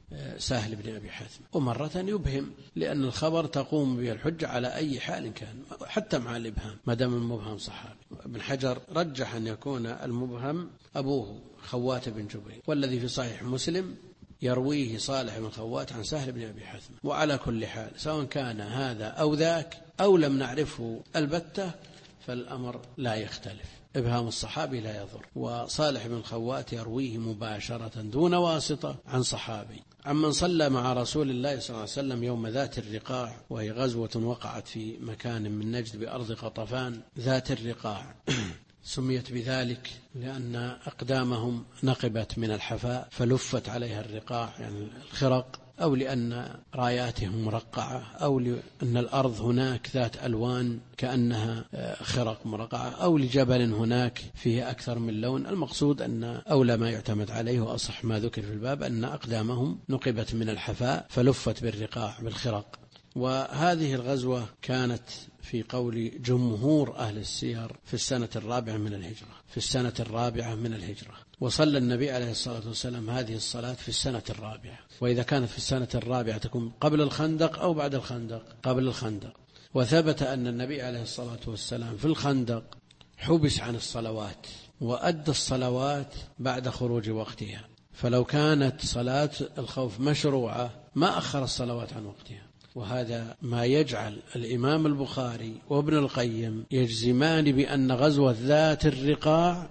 سهل بن أبي حثم، ومرة يبهم، لأن الخبر تقوم به الحجة على أي حال كان، حتى مع الإبهام ما دام المبهم صحابي. ابن حجر رجح أن يكون المبهم أبوه خوات بن جبير، والذي في صحيح مسلم يرويه صالح بن خوات عن سهل بن أبي حثم. وعلى كل حال سواء كان هذا أو ذاك أو لم نعرفه البتة، فالأمر لا يختلف، إبهام الصحابي لا يضر. وصالح بن الخوات يرويه مباشرة دون واسطة عن صحابي عمن صلى مع رسول الله صلى الله عليه وسلم يوم ذات الرقاع، وهي غزوة وقعت في مكان من نجد بأرض قطفان. ذات الرقاع سميت بذلك لأن أقدامهم نقبت من الحفاء فلفت عليها الرقاع يعني الخرق، أو لأن راياتهم مرقعة، أو لأن الأرض هناك ذات ألوان كأنها خرق مرقعة، أو لجبل هناك فيه أكثر من لون. المقصود أن أولى ما يعتمد عليه وأصح ما ذكر في الباب أن أقدامهم نقبت من الحفاء فلفت بالرقاع بالخرق. وهذه الغزوة كانت في قول جمهور أهل السير في السنة الرابعة من الهجرة، في السنة الرابعة من الهجرة. وصلى النبي عليه الصلاة والسلام هذه الصلاة في السنة الرابعة. وإذا كانت في السنة الرابعة تكون قبل الخندق أو بعد الخندق؟ قبل الخندق. وثبت أن النبي عليه الصلاة والسلام في الخندق حبس عن الصلوات وأدى الصلوات بعد خروج وقتها، فلو كانت صلاة الخوف مشروعة ما أخر الصلوات عن وقتها. وهذا ما يجعل الإمام البخاري وابن القيم يجزمان بأن غزوة ذات الرقاع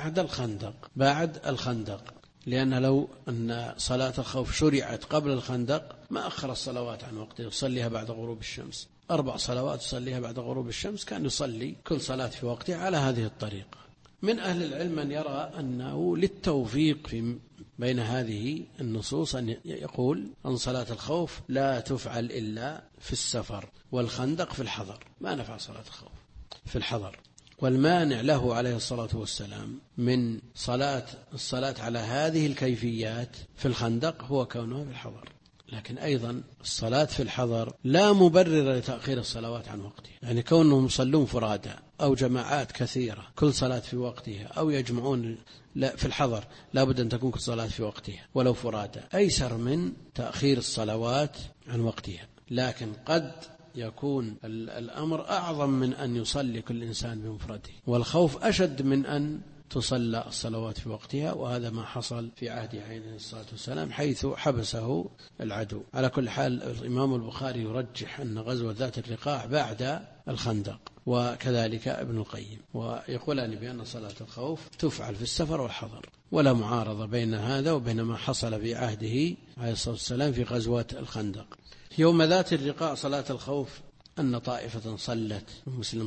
بعد الخندق، لأن لو أن صلاة الخوف شرعت قبل الخندق ما أخر الصلوات عن وقته، يصليها بعد غروب الشمس. 4 صلوات يصليها بعد غروب الشمس، كان يصلي كل صلاة في وقتها على هذه الطريقة. من أهل العلم من يرى أنه للتوفيق في بين هذه النصوص أن يقول أن صلاة الخوف لا تفعل إلا في السفر، والخندق في الحضر، ما نفع صلاة الخوف في الحضر. والمانع له عليه الصلاة والسلام من الصلاة على هذه الكيفيات في الخندق هو كونه في الحضر. لكن أيضا الصلاة في الحضر لا مبرر لتأخير الصلوات عن وقتها، يعني كونهم يصلون فرادى أو جماعات كثيرة كل صلاة في وقتها، أو يجمعون في الحضر لا بد أن تكون كل صلاة في وقتها ولو فرادى، أيسر من تأخير الصلوات عن وقتها. لكن قد يكون الأمر أعظم من أن يصلي كل إنسان بمفرده، والخوف أشد من أن تصلى الصلوات في وقتها، وهذا ما حصل في عهد عليه الصلاة والسلام حيث حبسه العدو. على كل حال الإمام البخاري يرجح أن غزوة ذات الرقاع بعد الخندق، وكذلك ابن القيم، ويقولان بأن صلاة الخوف تفعل في السفر والحضر، ولا معارضة بين هذا وبين ما حصل في عهده عليه الصلاة والسلام في غزوة الخندق. يوم ذات الرقاع صلاة الخوف أن طائفة صلت المسلم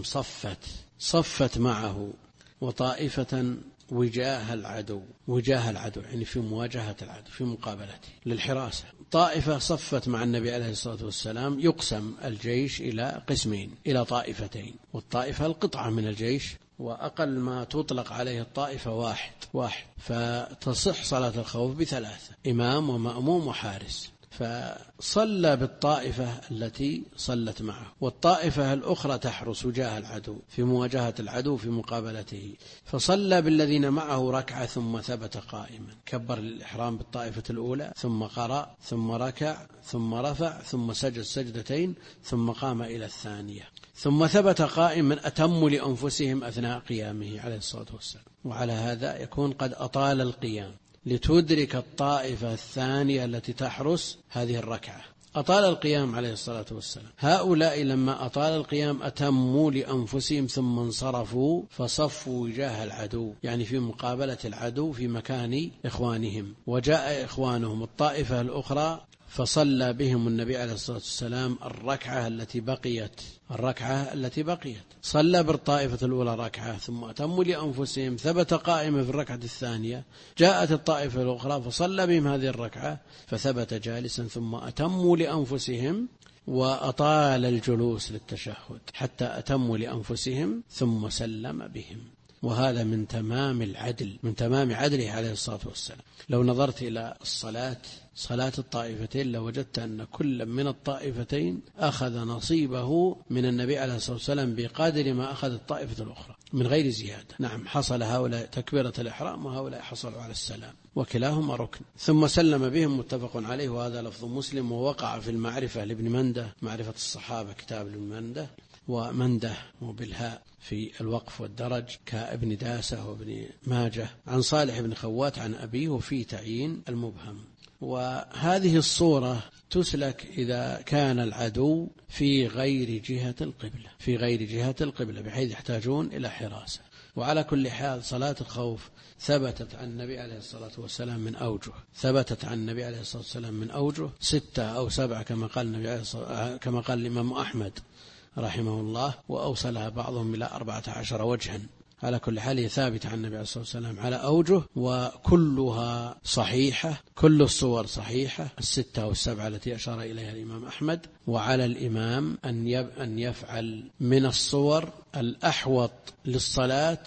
صفت معه، وطائفة وجاه العدو يعني في مواجهة العدو في مقابلته للحراسة. طائفة صفت مع النبي عليه الصلاة والسلام، يقسم الجيش إلى قسمين، إلى طائفتين، والطائفة القطعة من الجيش، وأقل ما تطلق عليه الطائفة واحد، فتصح صلاة الخوف ب3: إمام ومأموم وحارس. فصلى بالطائفة التي صلت معه، والطائفة الأخرى تحرس وجاه العدو في مواجهة العدو في مقابلته، فصلى بالذين معه ركعة ثم ثبت قائما، كبر الإحرام بالطائفة الأولى ثم قرأ ثم ركع ثم رفع ثم سجد سجدتين ثم قام إلى الثانية، ثم ثبت قائما أتموا لأنفسهم أثناء قيامه عليه الصلاة والسلام. وعلى هذا يكون قد أطال القيام لتدرك الطائفة الثانية التي تحرس هذه الركعة، أطال القيام عليه الصلاة والسلام. هؤلاء لما أطال القيام أتموا لأنفسهم ثم انصرفوا فصفوا وجاه العدو، يعني في مقابلة العدو في مكان إخوانهم، وجاء إخوانهم الطائفة الأخرى فصلى بهم النبي عليه الصلاة والسلام الركعة التي بقيت، صلى بالطائفة الأولى ركعة ثم أتموا لأنفسهم، ثبت قائما في الركعة الثانية، جاءت الطائفة الأخرى فصلى بهم هذه الركعة فثبت جالسا ثم أتموا لأنفسهم، وأطال الجلوس للتشهد حتى أتموا لأنفسهم ثم سلم بهم. وهذا من تمام عدله عليه الصلاة والسلام. لو نظرت إلى صلاة الطائفتين لوجدت أن كل من الطائفتين أخذ نصيبه من النبي عليه الصلاة والسلام بقدر ما أخذ الطائفة الأخرى من غير زيادة. نعم، حصل هؤلاء تكبيرة الإحرام وهؤلاء حصلوا على السلام، وكلاهما ركن. ثم سلم بهم، متفق عليه، وهذا لفظ مسلم. ووقع في المعرفة لابن منده، معرفة الصحابة، كتاب ابن منده، ومنده وبالهاء في الوقف والدرج كابن داسة وابن ماجه، عن صالح بن خوات عن أبيه، وفي تعيين المبهم. وهذه الصورة تسلك إذا كان العدو في غير جهة القبلة، بحيث يحتاجون إلى حراسة. وعلى كل حال صلاة الخوف ثبتت عن النبي عليه الصلاة والسلام من أوجه، ثبتت عن النبي عليه الصلاة والسلام من أوجه 6 أو 7 كما قال الإمام أحمد رحمه الله، وأوصلها بعضهم إلى 14 وجها. على كل حال ثابتة عن النبي عليه الصلاة والسلام على أوجه، وكلها صحيحة، كل الصور صحيحة 6 أو 7 التي أشار إليها الإمام أحمد. وعلى الإمام أن يفعل من الصور الأحوط للصلاة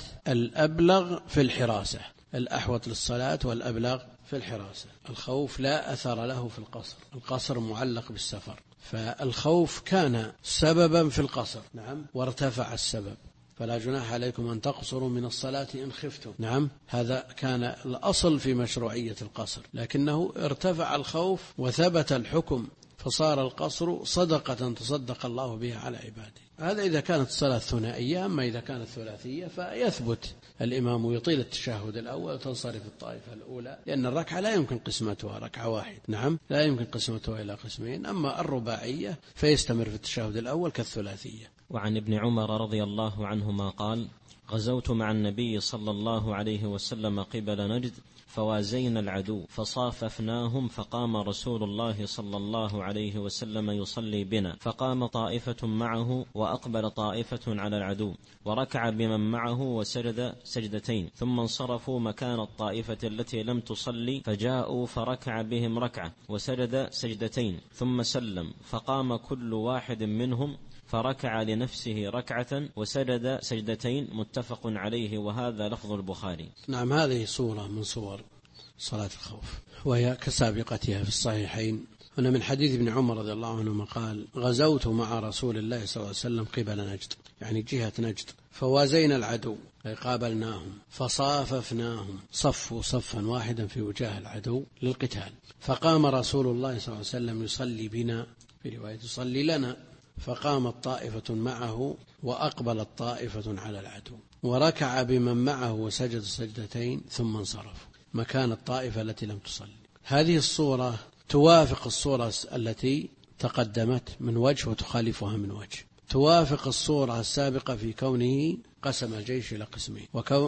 الأبلغ في الحراسة، الأحوط للصلاة والأبلغ في الحراسة. الخوف لا أثر له في القصر، القصر معلق بالسفر، فالخوف كان سببا في القصر، نعم، وارتفع السبب، فلا جناح عليكم أن تقصروا من الصلاة إن خفتم، نعم، هذا كان الأصل في مشروعية القصر، لكنه ارتفع الخوف وثبت الحكم، فصار القصر صدقة تصدق الله بها على عباده. هذا إذا كانت الصلاة ثنائية. أما إذا كانت ثلاثية فيثبت الإمام يطيل التشهد الأول وتنصرف الطائفة الأولى، لأن الركعة لا يمكن قسمتها ركعة واحد، نعم، لا يمكن قسمتها إلى قسمين. أما الرباعية فيستمر في التشهد الأول كالثلاثية. وعن ابن عمر رضي الله عنهما قال: غزوت مع النبي صلى الله عليه وسلم قبل نجد فوازينا العدو فصاففناهم، فقام رسول الله صلى الله عليه وسلم يصلي بنا، فقام طائفة معه وأقبل طائفة على العدو، وركع بمن معه وسجد سجدتين، ثم انصرفوا مكان الطائفة التي لم تصلي، فجاءوا فركع بهم ركعة وسجد سجدتين ثم سلم، فقام كل واحد منهم فركع لنفسه ركعة وسجد سجدتين، متفق عليه، وهذا لفظ البخاري. نعم، هذه صورة من صور صلاة الخوف، وهي كسابقتها في الصحيحين. هنا من حديث ابن عمر رضي الله عنهما قال: غزوت مع رسول الله صلى الله عليه وسلم قبل نجد، يعني جهة نجد، فوازينا العدو أي قابلناهم، فصاففناهم، صفوا صفا واحدا في وجاه العدو للقتال، فقام رسول الله صلى الله عليه وسلم يصلي بنا، في رواية يصلي لنا، فقامت طائفة معه وأقبلت طائفة على العدو، وركع بمن معه وسجد سجدتين ثم انصرف مكان الطائفة التي لم تصلي. هذه الصورة توافق الصورة التي تقدمت من وجه وتخالفها من وجه، توافق الصورة السابقة في كونه قسم الجيش إلى قسمين،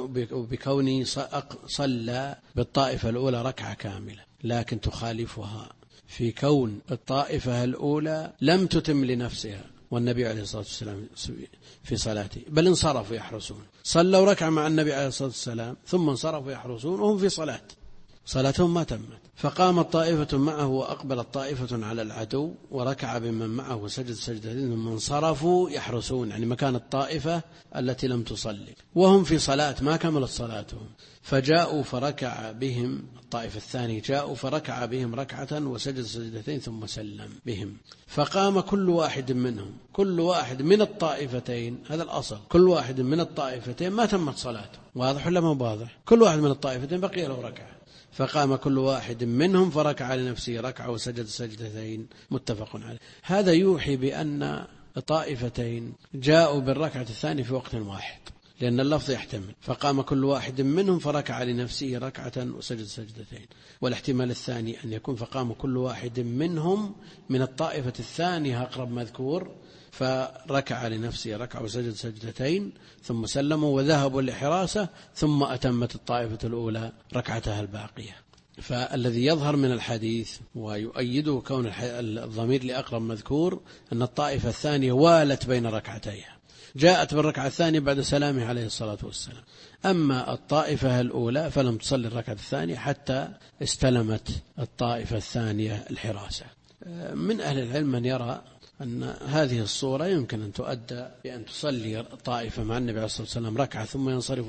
وبكونه صلى بالطائفة الأولى ركعة كاملة، لكن تخالفها في كون الطائفة الأولى لم تتم لنفسها والنبي عليه الصلاة والسلام في صلاته، بل انصرفوا يحرسون، صلوا ركعة مع النبي عليه الصلاة والسلام ثم انصرفوا يحرسون وهم في صلاتهم ما تمت، فقامت طائفة معه وأقبلت طائفة على العدو، وركع بمن معه وسجد سجدتين ثم انصرفوا يحرسون، يعني مكان الطائفة التي لم تصلي وهم في صلاة ما كملت صلاتهم، فجاءوا فركع بهم، الطائفة الثانية جاءوا فركع بهم ركعة وسجد سجدتين ثم سلم بهم، فقام كل واحد منهم، كل واحد من الطائفتين، هذا الأصل، كل واحد من الطائفتين ما تمت صلاته، واضح ولا ما واضح؟ كل واحد من الطائفتين بقي له ركعة، فقام كل واحد منهم فركع لنفسه ركعة وسجد سجدتين، متفق عليه. هذا يوحي بأن طائفتين جاءوا بالركعة الثانية في وقت واحد، لأن اللفظ يحتمل، فقام كل واحد منهم فركع لنفسه ركعة وسجد سجدتين، والاحتمال الثاني أن يكون فقام كل واحد منهم من الطائفة الثانية أقرب مذكور، فركع لنفسه ركعة وسجد سجدتين ثم سلموا وذهبوا لحراسة، ثم أتمت الطائفة الأولى ركعتها الباقية. فالذي يظهر من الحديث ويؤيده كون الضمير لأقرب مذكور أن الطائفة الثانية والت بين ركعتيها، جاءت بالركعة الثانية بعد سلامه عليه الصلاة والسلام. أما الطائفة الأولى فلم تصلي الركعة الثانية حتى استلمت الطائفة الثانية الحراسة. من أهل العلم من يرى أن هذه الصورة يمكن أن تؤدى بأن تصلي طائفة مع النبي عليه الصلاة والسلام ركعة ثم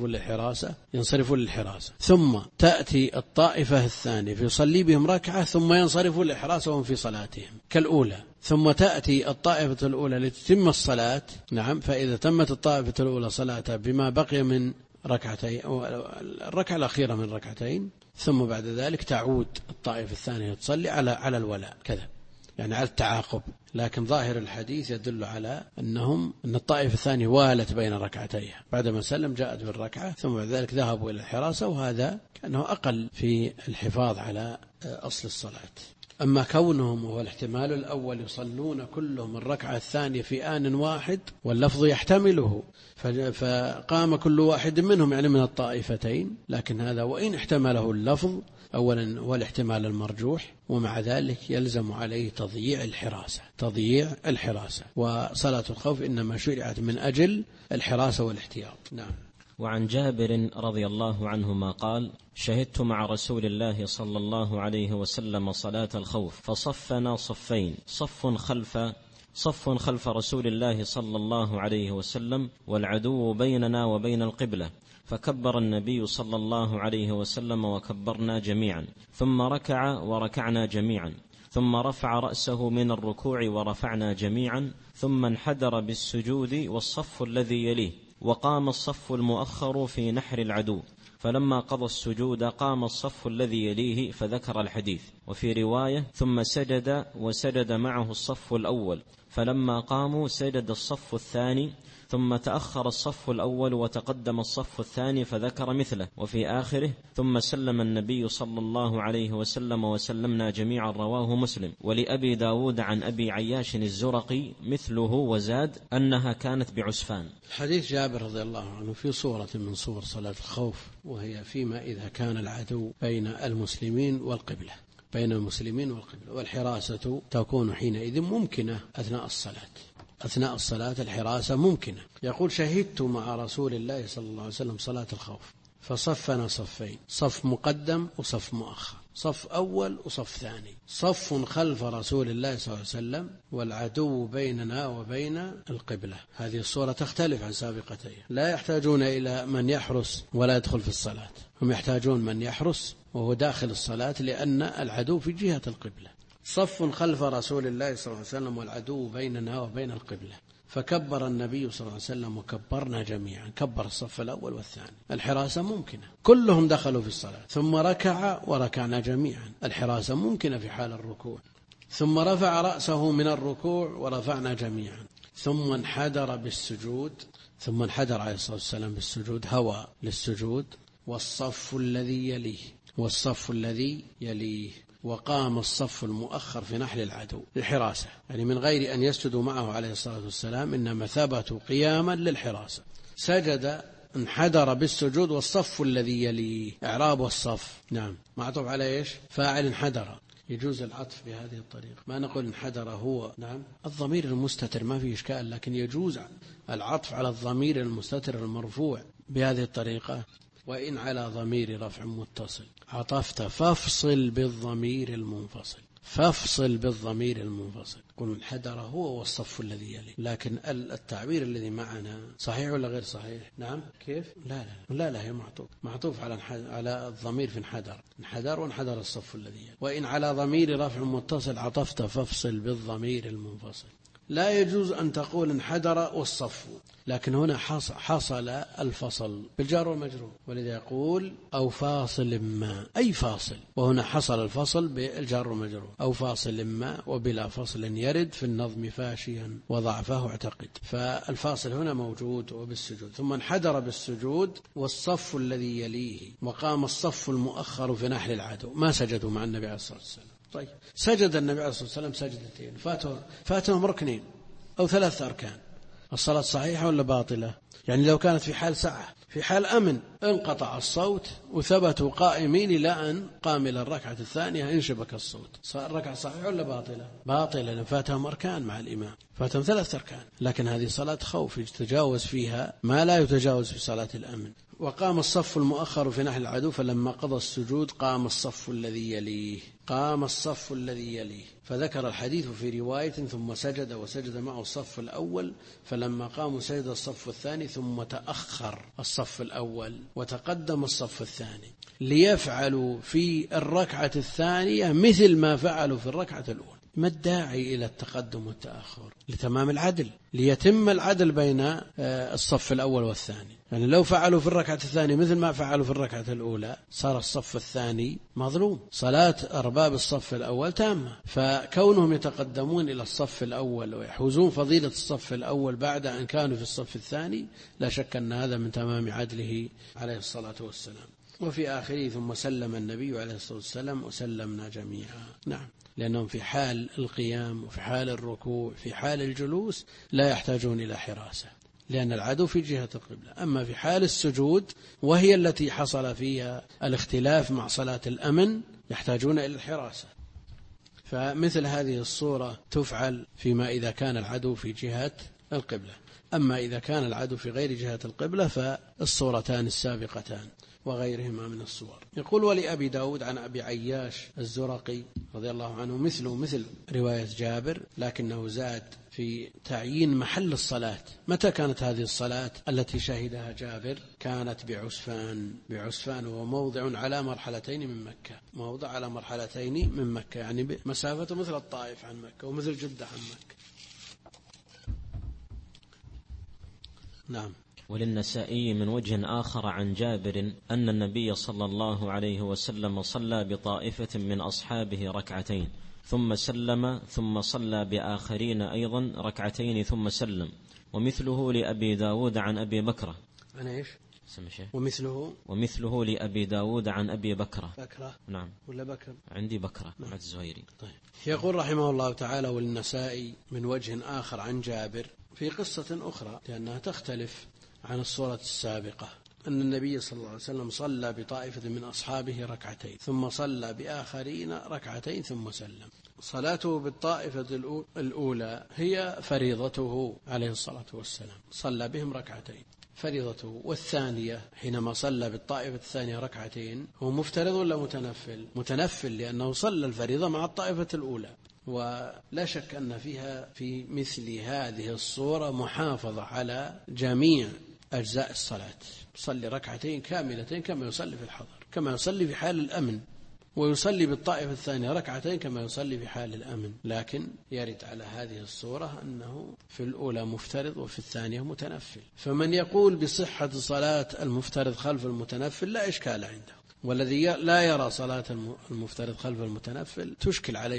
ينصرفون للحراسة، ثم تأتي الطائفة الثانية فيصلي بهم ركعة ثم ينصرفون للحراسة وهم في صلاتهم كالأولى، ثم تأتي الطائفة الأولى لتتم الصلاة، نعم، فإذا تمت الطائفة الأولى صلاتها بما بقي من ركعتين أو الركعة الأخيرة من ركعتين، ثم بعد ذلك تعود الطائفة الثانية تصلي على الولاء كذا، يعني على التعاقب. لكن ظاهر الحديث يدل على أن الطائفة الثانية والت بين ركعتيها، بعدما سلم جاءت بالركعة ثم بعد ذلك ذهبوا إلى الحراسة، وهذا كأنه أقل في الحفاظ على أصل الصلاة. أما كونهم وهو الاحتمال الأول يصلون كلهم الركعة الثانية في آن واحد واللفظ يحتمله، فقام كل واحد منهم يعني من الطائفتين، لكن هذا وإن احتمله اللفظ أولا والاحتمال المرجوح، ومع ذلك يلزم عليه تضييع الحراسة، وصلاة الخوف إنما شرعت من أجل الحراسة والاحتياط. نعم. وعن جابر رضي الله عنهما قال: شهدت مع رسول الله صلى الله عليه وسلم صلاة الخوف فصفنا صفين، صف خلف رسول الله صلى الله عليه وسلم والعدو بيننا وبين القبلة، فكبر النبي صلى الله عليه وسلم وكبرنا جميعا، ثم ركع وركعنا جميعا، ثم رفع رأسه من الركوع ورفعنا جميعا، ثم انحدر بالسجود والصف الذي يليه، وقام الصف المؤخر في نحر العدو، فلما قضى السجود قام الصف الذي يليه فذكر الحديث. وفي رواية: ثم سجد وسجد معه الصف الأول، فلما قاموا سجد الصف الثاني، ثم تأخر الصف الأول وتقدم الصف الثاني فذكر مثله. وفي آخره: ثم سلم النبي صلى الله عليه وسلم وسلمنا جميعا، رواه مسلم. ولأبي داود عن أبي عياش الزرقي مثله وزاد أنها كانت بعسفان. حديث جابر رضي الله عنه في صورة من صور صلاة الخوف، وهي فيما إذا كان العدو بين المسلمين والقبلة، والحراسة تكون حينئذ ممكنة أثناء الصلاة الحراسة ممكنة. يقول: شهدت مع رسول الله صلى الله عليه وسلم صلاة الخوف فصفنا صفين، صف مقدم وصف مؤخر، صف أول وصف ثاني، صف خلف رسول الله صلى الله عليه وسلم والعدو بيننا وبين القبلة. هذه الصورة تختلف عن سابقتها، لا يحتاجون إلى من يحرس ولا يدخل في الصلاة، هم يحتاجون من يحرس وهو داخل الصلاة لأن العدو في جهة القبلة. صف خلف رسول الله صلى الله عليه وسلم والعدو بيننا وبين القبلة، فكبر النبي صلى الله عليه وسلم وكبرنا جميعا، كبر الصف الأول والثاني، الحراسة ممكنة، كلهم دخلوا في الصلاة. ثم ركع وركعنا جميعا، الحراسة ممكنة في حال الركوع. ثم رفع رأسه من الركوع ورفعنا جميعا، ثم انحدر بالسجود، ثم انحدر عليه الصلاة والسلام بالسجود، هوى للسجود، والصف الذي يليه، وقام الصف المؤخر في نحل العدو للحراسة، يعني من غير أن يسجدوا معه عليه الصلاة والسلام، إنما ثبتوا قياما للحراسة. سجد انحدر بالسجود، والصف الذي يليه إعراب والصف. نعم. معطوف على إيش؟ فاعل انحدر. يجوز العطف بهذه الطريقة، ما نقول انحدر هو. نعم. الضمير المستتر ما فيه إشكال، لكن يجوز العطف على الضمير المستتر المرفوع بهذه الطريقة. وإن على ضمير رفع متصل عطفت فافصل بالضمير المنفصل، قل انحدر هو والصف الذي يلي. لكن التعبير الذي معنا صحيح ولا غير صحيح؟ نعم. كيف؟ لا هي معطوف على الضمير في انحدر وانحدر الصف الذي يلي. وإن على ضمير رفع متصل عطفت فافصل بالضمير المنفصل. لا يجوز أن تقول انحدر والصف، لكن هنا حصل الفصل بالجار والمجرور، ولذا يقول أو فاصل ما، أي فاصل، وهنا حصل الفصل بالجار والمجرور، أو فاصل ما وبلا فصل يرد في النظم فاشيا وضعفه اعتقد، فالفاصل هنا موجود وبالسجود. ثم انحدر بالسجود والصف الذي يليه، وقام الصف المؤخر في نحل العدو، ما سجدوا مع النبي عليه الصلاة والسلام. طيب، سجد النبي عليه الصلاة والسلام سجدتين، فاتهم ركنين أو 3 أركان، الصلاة صحيحة ولا باطلة؟ يعني لو كانت في حال سعة، في حال أمن، انقطع الصوت وثبتوا قائمين إلى أن قام إلى الركعة الثانية انشبك الصوت، الركعة صحيحة ولا باطلة؟ باطلة، لأن فاتهم أركان مع الإمام، فاتهم 3 أركان. لكن هذه صلاة خوف يتجاوز فيها ما لا يتجاوز في صلاة الأمن. وقام الصف المؤخر في نحل العدو، فلما قضى السجود قام الصف الذي يليه، فذكر الحديث في رواية: ثم سجد وسجد معه الصف الأول، فلما قاموا سجد الصف الثاني، ثم تأخر الصف الأول وتقدم الصف الثاني، ليفعلوا في الركعة الثانية مثل ما فعلوا في الركعة الأولى. ما الداعي إلى التقدم والتأخر؟ لتمام العدل، ليتم العدل بين الصف الأول والثاني. يعني لو فعلوا في الركعة الثانية مثل ما فعلوا في الركعة الأولى صار الصف الثاني مظلوم، صلاة أرباب الصف الأول تامة. فكونهم يتقدمون إلى الصف الأول ويحوزون فضيلة الصف الأول بعد أن كانوا في الصف الثاني، لا شك أن هذا من تمام عدله عليه الصلاة والسلام. وفي آخره ثم سلم النبي عليه الصلاة والسلام وسلمنا جميعا. نعم، لأنهم في حال القيام وفي حال الركوع في حال الجلوس لا يحتاجون إلى حراسة، لأن العدو في جهة القبلة. أما في حال السجود وهي التي حصل فيها الاختلاف مع صلاة الأمن يحتاجون إلى الحراسة. فمثل هذه الصورة تفعل فيما إذا كان العدو في جهة القبلة. أما إذا كان العدو في غير جهة القبلة فالصورتان السابقتان وغيرهما من الصور. يقول ولأبي داود عن أبي عياش الزرقي رضي الله عنه مثله مثل رواية جابر، لكنه زاد في تعيين محل الصلاة. متى كانت هذه الصلاة التي شهدها جابر؟ كانت بعسفان وهو موضع على مرحلتين من مكة، موضع على مرحلتين من مكة، يعني مسافة مثل الطائف عن مكة ومثل جدة عن مكة. نعم. وللنسائي من وجه آخر عن جابر أن النبي صلى الله عليه وسلم صلى بطائفة من أصحابه ركعتين ثم سلم ثم صلى بآخرين أيضا ركعتين ثم سلم. ومثله لأبي داود عن أبي بكرة. أنا إيش؟ ومثله لأبي داود عن أبي بكرة. نعم ولا بكر؟ عندي بكرة. نعم. الزهيري. طيب. يقول رحمه الله تعالى وللنسائي من وجه آخر عن جابر في قصة أخرى لأنها تختلف عن الصورة السابقة، أن النبي صلى الله عليه وسلم صلى بطائفة من أصحابه ركعتين ثم صلى بآخرين ركعتين ثم سلم. صلاته بالطائفة الأولى هي فريضته عليه الصلاة والسلام، صلى بهم ركعتين فريضته. والثانية حينما صلى بالطائفة الثانية ركعتين هو مفترض ولا متنفل؟ متنفل، لأنه صلى الفريضة مع الطائفة الأولى. ولا شك أن فيها في مثل هذه الصورة محافظة على جميع أجزاء الصلاة، يصلي ركعتين كاملتين كما يصلي في الحضر، كما يصلي في حال الأمن، ويصلي بالطائفة الثانية ركعتين كما يصلي في حال الأمن. لكن يرد على هذه الصورة أنه في الأولى مفترض وفي الثانية متنفل. فمن يقول بصحة صلاة المفترض خلف المتنفل لا إشكال عنده، والذي لا يرى صلاة المفترض خلف المتنفل تشكل عليه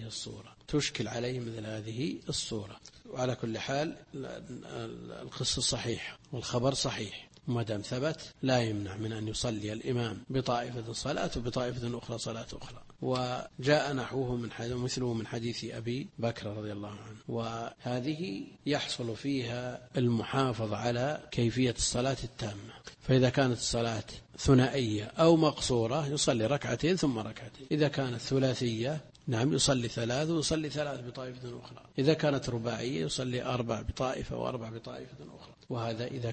مثل هذه الصورة. وعلى كل حال القصة صحيح والخبر صحيح، وما دام ثبت لا يمنع من أن يصلي الإمام بطائفة صلاة وبطائفة أخرى صلاة أخرى. وجاء نحوه مثله من حديث أبي بكر رضي الله عنه، وهذه يحصل فيها المحافظة على كيفية الصلاة التامة. فإذا كانت الصلاة ثنائية أو مقصورة يصلي ركعتين ثم ركعتين، إذا كانت ثلاثية نعم يصلي ثلاث ويصلي ثلاث بطائفة أخرى، إذا كانت رباعية يصلي أربع بطائفة وأربع بطائفة أخرى. وهذا إذا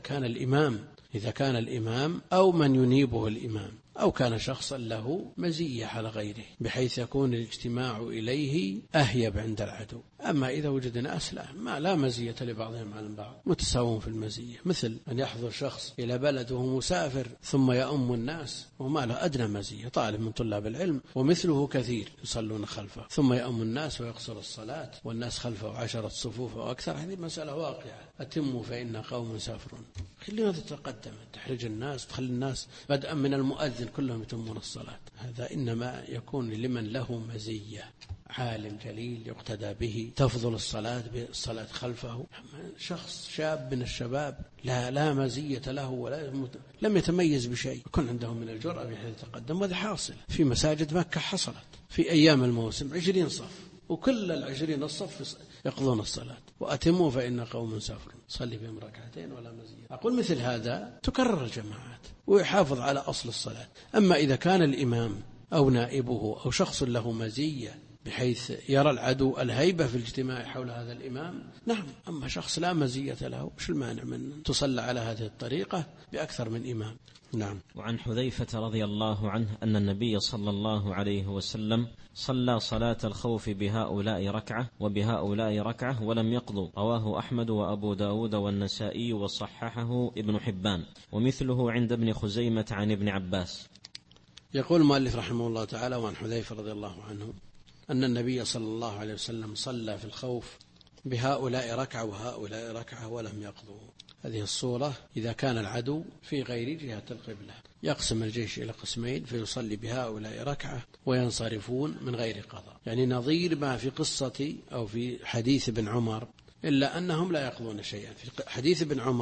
كان الإمام أو من ينيبه الإمام، أو كان شخصا له مزية على غيره بحيث يكون الاجتماع إليه أهيب عند العدو. أما إذا وجد ناس لا مزية لبعضهم على بعض متساوون في المزية، مثل أن يحضر شخص إلى بلد وهو مسافر ثم يؤم الناس وما له أدنى مزية، طالب من طلاب العلم ومثله كثير يصلون خلفه ثم يؤم الناس ويقصر الصلاة والناس خلفه 10 صفوف أو أكثر، هذه مسألة واقعة. أتموا فإن قوم سافرون. خلينا تتقدم تحرج الناس، تخلي الناس بدءا من المؤذن كلهم يتمون الصلاة. هذا إنما يكون لمن له مزية، عالم جليل يقتدى به تفضل الصلاة بالصلاة خلفه. شخص شاب من الشباب لا مزية له ولا لم يتميز بشيء يكون عنده من الجرأة بحيث يتقدم. وهذا حاصل في مساجد مكة، حصلت في أيام الموسم 20 صف وكل 20 الصف يقضون الصلاة. وأتموا فإن قوم سافرون، صلي بهم ركعتين ولا مزية. أقول مثل هذا تكرر الجماعات ويحافظ على أصل الصلاة. أما إذا كان الإمام أو نائبه أو شخص له مزية بحيث يرى العدو الهيبة في الاجتماع حول هذا الإمام، نعم. أما شخص لا مزية له وش المانع من تصلى على هذه الطريقة بأكثر من إمام؟ نعم. وعن حذيفة رضي الله عنه أن النبي صلى الله عليه وسلم صلى صلاة الخوف بهؤلاء ركعة وبهؤلاء ركعة ولم يقضوا. رواه أحمد وأبو داود والنسائي وصححه ابن حبان. ومثله عند ابن خزيمة عن ابن عباس. يقول المؤلف رحمه الله تعالى وعن حذيفة رضي الله عنه أن النبي صلى الله عليه وسلم صلى في الخوف بهؤلاء ركعة وهؤلاء ركعة ولم يقضوا. هذه الصورة إذا كان العدو في غير جهة القبلة يقسم الجيش إلى قسمين فيصلي بهؤلاء ركعة وينصرفون من غير قضاء، يعني نظير ما في قصة أو في حديث ابن عمر، إلا أنهم لا يقضون شيئا. في حديث ابن عمر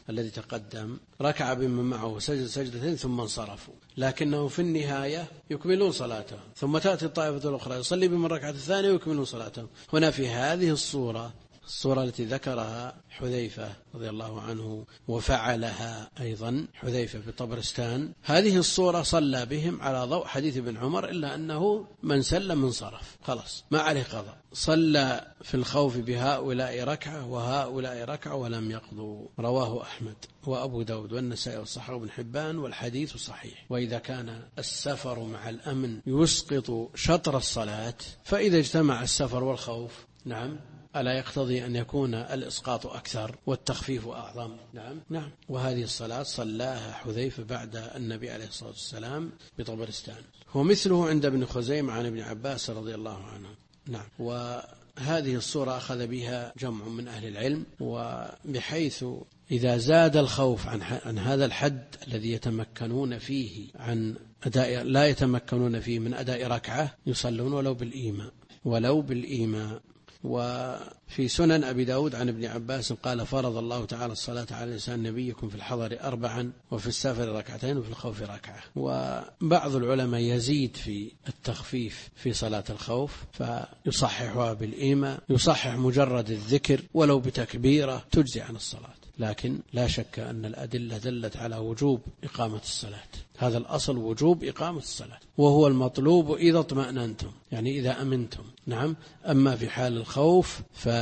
الذي تقدم ركع بمن معه سجد سجدتين ثم انصرفوا، لكنهم في النهاية يكملون صلاتهم، ثم تأتي الطائفة الأخرى يصلي بمن الركعة الثانية ويكملون صلاتهم. هنا في هذه الصورة التي ذكرها حذيفة رضي الله عنه وفعلها أيضا حذيفة بطبرستان، هذه الصورة صلى بهم على ضوء حديث ابن عمر، إلا أنه من سلم انصرف خلاص ما عليه قضاء. صلى في الخوف بهؤلاء ركعة وهؤلاء ركعة ولم يقضوا. رواه أحمد وأبو داود والنسائي والصحيح بن حبان والحديث صحيح. وإذا كان السفر مع الأمن يسقط شطر الصلاة، فإذا اجتمع السفر والخوف نعم ألا يقتضي أن يكون الإسقاط أكثر والتخفيف أعظم؟ نعم. وهذه الصلاة صلاها حذيفة بعد النبي عليه الصلاة والسلام بطبرستان، ومثله عند ابن خزيمة عن ابن عباس رضي الله عنه. نعم. وهذه الصورة أخذ بها جمع من أهل العلم، وبحيث إذا زاد الخوف عن هذا الحد الذي يتمكنون فيه عن أداء لا يتمكنون فيه من أداء ركعة يصلون ولو بالإيماء. وفي سنن أبي داود عن ابن عباس قال فرض الله تعالى الصلاة على لسان نبيكم في الحضر 4 وفي السفر 2 وفي الخوف 1. وبعض العلماء يزيد في التخفيف في صلاة الخوف فيصححها بالإيماء، يصحح مجرد الذكر ولو بتكبيرة تجزي عن الصلاة. لكن لا شك أن الأدلة دلت على وجوب إقامة الصلاة، هذا الأصل وجوب إقامة الصلاة، وهو المطلوب إذا اطمأننتم يعني إذا أمنتم. نعم. أما في حال الخوف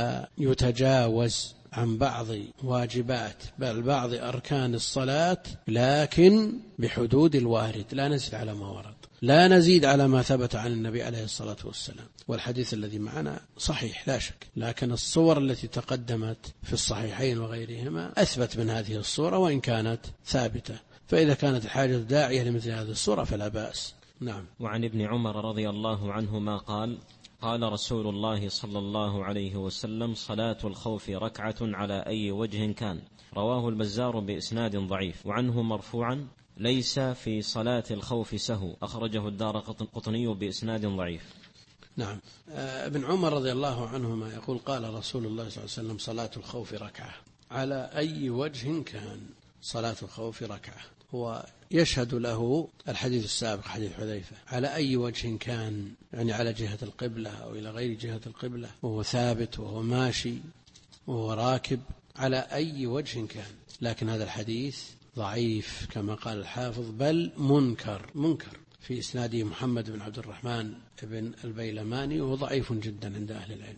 فيتجاوز عن بعض واجبات بل بعض أركان الصلاة، لكن بحدود الوارد، لا نزيد على ما ورد، لا نزيد على ما ثبت عن النبي عليه الصلاة والسلام. والحديث الذي معنا صحيح لا شك، لكن الصور التي تقدمت في الصحيحين وغيرهما أثبت من هذه الصورة وإن كانت ثابتة، فإذا كانت الحاجة داعية لمثل هذه الصورة فلا بأس. نعم. وعن ابن عمر رضي الله عنهما قال قال رسول الله صلى الله عليه وسلم صلاة الخوف ركعة على أي وجه كان. رواه البزار بإسناد ضعيف. وعنه مرفوعا ليس في صلاة الخوف سهو. أخرجه الدارقطني بإسناد ضعيف. نعم. ابن عمر رضي الله عنهما يقول قال رسول الله صلى الله عليه وسلم صلاة الخوف ركعة على أي وجه كان. صلاة الخوف ركعة، هو يشهد له الحديث السابق حديث حذيفة على أي وجه كان، يعني على جهة القبلة أو إلى غير جهة القبلة، وهو ثابت وهو ماشي وهو راكب، على أي وجه كان. لكن هذا الحديث ضعيف كما قال الحافظ، بل منكر في إسناده محمد بن عبد الرحمن بن البيلماني، وهو ضعيف جدا عند أهل العلم.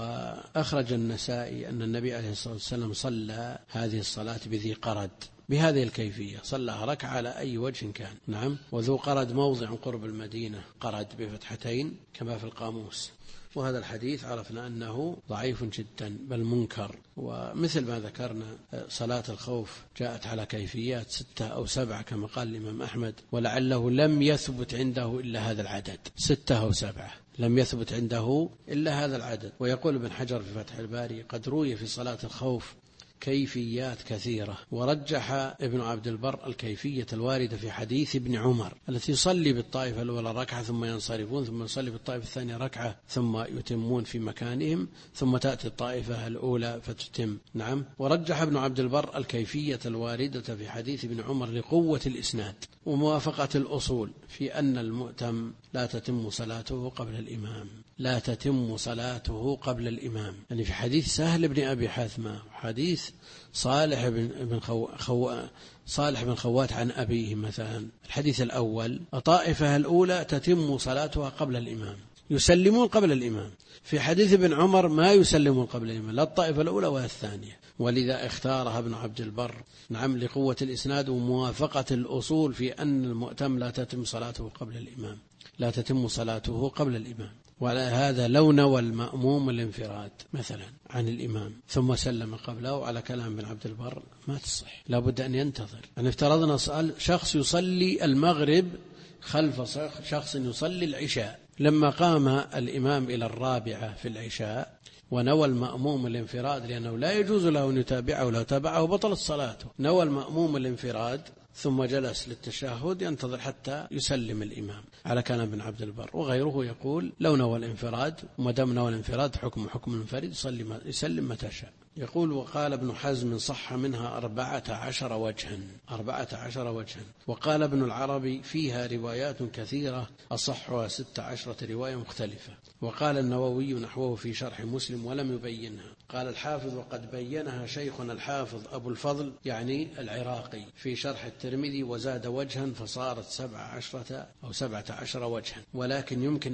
وأخرج النسائي أن النبي عليه الصلاة والسلام صلى هذه الصلاة بذي قرد بهذه الكيفية، صلى ركعة على أي وجه كان. نعم. وذو قرد موضع قرب المدينة، قرد بفتحتين كما في القاموس. وهذا الحديث عرفنا أنه ضعيف جدا بل منكر. ومثل ما ذكرنا صلاة الخوف جاءت على كيفيات 6 أو 7 كما قال الإمام أحمد، ولعله لم يثبت عنده إلا هذا العدد 6 أو 7، لم يثبت عنده إلا هذا العدد. ويقول ابن حجر في فتح الباري قد روي في صلاة الخوف كيفيات كثيرة، ورجح ابن عبد البر الكيفية الواردة في حديث ابن عمر التي يصلي بالطائفة الأولى ركعة ثم ينصرفون، ثم يصلي بالطائفة الثانية ركعة ثم يتمون في مكانهم، ثم تأتي الطائفة الأولى فتتم. نعم. ورجح ابن عبد البر الكيفية الواردة في حديث ابن عمر لقوة الإسناد وموافقة الأصول في أن المؤتم لا تتم صلاته قبل الإمام، لا تتم صلاته قبل الإمام. يعني في حديث سهل بن أبي حثمة، حديث صالح بن خوات عن أبيه مثلا، الحديث الأول الطائفة الأولى تتم صلاتها قبل الإمام، يسلمون قبل الإمام. في حديث ابن عمر ما يسلمون قبل الإمام، لا الطائفة الأولى ولا الثانية. ولذا اختارها ابن عبد البر نعم لقوة الإسناد وموافقة الأصول في أن المؤتم لا تتم صلاته قبل الإمام، لا تتم صلاته قبل الإمام. وعلى هذا لو نوى المأموم الانفراد مثلا عن الإمام ثم سلم قبله على كلام ابن عبد البر ما تصح، لا بد أن ينتظر. يعني افترضنا شخص يصلي المغرب خلف شخص يصلي العشاء، لما قام الإمام إلى 4 في العشاء ونوى المأموم الانفراد، لأنه لا يجوز له أن يتابعه، لو تابعه بطلت صلاته، نوى المأموم الانفراد ثم جلس للتشهد ينتظر حتى يسلم الإمام على كلام ابن عبد البر. وغيره يقول لو نوى الانفراد، وما دام نوى الانفراد حكم المنفرد، يسلم متى شاء، يقول وقال ابن حزم صح منها 14 وجها. وقال ابن العربي فيها روايات كثيرة أصحها 16 رواية مختلفة. وقال النووي نحوه في شرح مسلم ولم يبينها. قال الحافظ وقد بينها شيخنا الحافظ أبو الفضل يعني العراقي في شرح الترمذي وزاد وجها فصارت 17 وجها، ولكن يمكن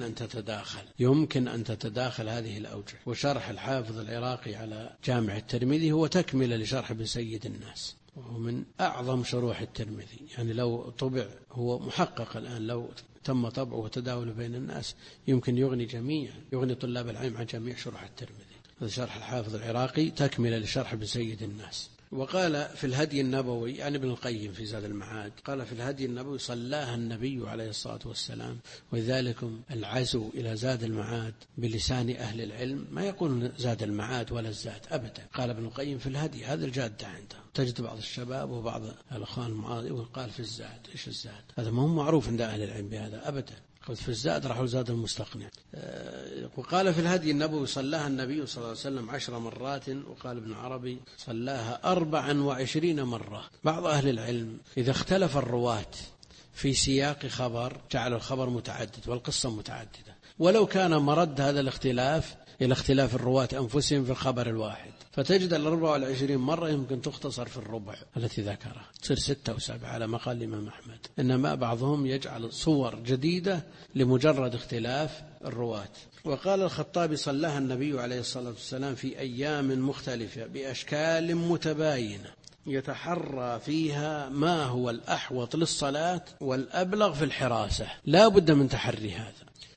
أن تتداخل هذه الأوجه. وشرح الحافظ العراقي على جامع الترمذي هو تكملة لشرح ابن سيد الناس، وهو من أعظم شروح الترمذي، يعني لو طبع هو محقق الآن، لو تم طبعه وتداوله بين الناس يمكن يغني طلاب العلم عن جميع شروح الترمذي. هذا شرح الحافظ العراقي تكملة لشرح ابن سيد الناس. وقال في الهدي النبوي يعني ابن القيم في زاد المعاد، قال في الهدي النبوي صلاها النبي عليه الصلاة والسلام، ولذلك العزو إلى زاد المعاد بلسان أهل العلم ما يقول زاد المعاد ولا الزاد أبدا. قال ابن القيم في الهدي هذا الجادة عنده، تجد بعض الشباب وبعض الأخوان المعاضي وقال في الزاد. إيش الزاد؟ هذا ما هو معروف عند أهل العلم بهذا أبدا. قلت في الزاد راحوا زاد المستقنع. وقال في الهدي النبوي صلاها النبي صلى الله عليه وسلم 10 مرات. وقال ابن عربي صلاها 24 مرة. بعض أهل العلم إذا اختلف الرواة في سياق خبر جعل الخبر متعدد والقصة متعددة، ولو كان مرد هذا الاختلاف إلى اختلاف الرواة أنفسهم في الخبر الواحد، فتجد 24 مرة يمكن تختصر في الربع التي ذكرها، تصير 6 و7 على ما قال الإمام أحمد. إنما بعضهم يجعل صور جديدة لمجرد اختلاف الرواة. وقال الخطابي صلاها النبي عليه الصلاة والسلام في أيام مختلفة بأشكال متباينة يتحرى فيها ما هو الأحوط للصلاة والأبلغ في الحراسة، لا بد من تحري هذا،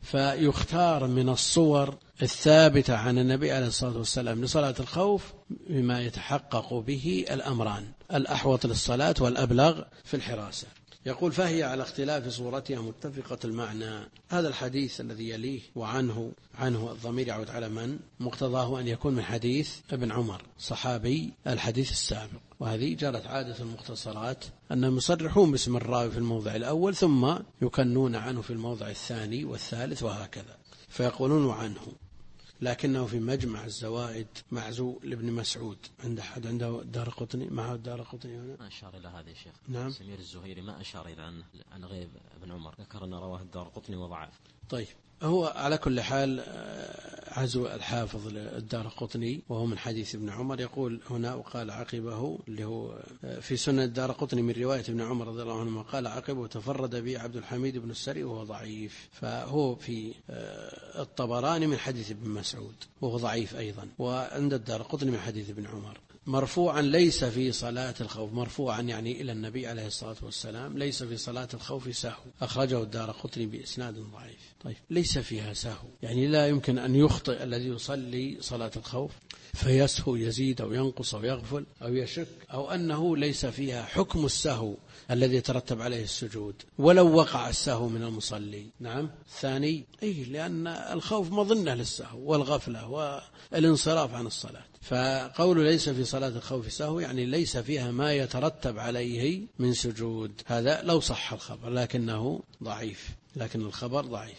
فيختار من الصور الثابتة عن النبي عليه الصلاة والسلام لصلاة الخوف بما يتحقق به الأمران، الأحوط للصلاة والأبلغ في الحراسة. يقول فهي على اختلاف صورتها متفقة المعنى. هذا الحديث الذي يليه وعنه الضمير يعود على من؟ مقتضاه أن يكون من حديث ابن عمر صحابي الحديث السابق. وهذه جرت عادة المختصرات أنهم يصرحون باسم الراوي في الموضع الأول ثم يكنون عنه في الموضع الثاني والثالث وهكذا، فيقولون عنه. لكنه في مجمع الزوائد معزو لابن مسعود. عنده الدارقطني، معه الدارقطني هنا ما أشار إلى هذا يا شيخ. نعم. سمير الزهيري ما أشار إلى عن غير ابن عمر، ذكر أن رواه الدارقطني وضعف. طيب، هو على كل حال عزو الحافظ الدارقطني وهو من حديث ابن عمر. يقول هنا وقال عقبه اللي هو في سنن الدارقطني من رواية ابن عمر رضي الله عنه قال عقبه تفرد به عبد الحميد بن السري وهو ضعيف، فهو في الطبراني من حديث ابن مسعود وهو ضعيف أيضا، وعند الدارقطني من حديث ابن عمر مرفوعا ليس في صلاة الخوف، مرفوعا يعني إلى النبي عليه الصلاة والسلام، ليس في صلاة الخوف سهو، أخرجه الدارقطني بإسناد ضعيف. طيب، ليس فيها سهو يعني لا يمكن أن يخطئ الذي يصلي صلاة الخوف فيسهو يزيد أو ينقص أو يغفل أو يشك، أو أنه ليس فيها حكم السهو الذي يترتب عليه السجود ولو وقع السهو من المصلي. نعم. ثاني لأن الخوف مظنة للسهو والغفلة والانصراف عن الصلاة، فقول ليس في صلاة الخوف سهو يعني ليس فيها ما يترتب عليه من سجود. هذا لو صح الخبر لكنه ضعيف، لكن الخبر ضعيف.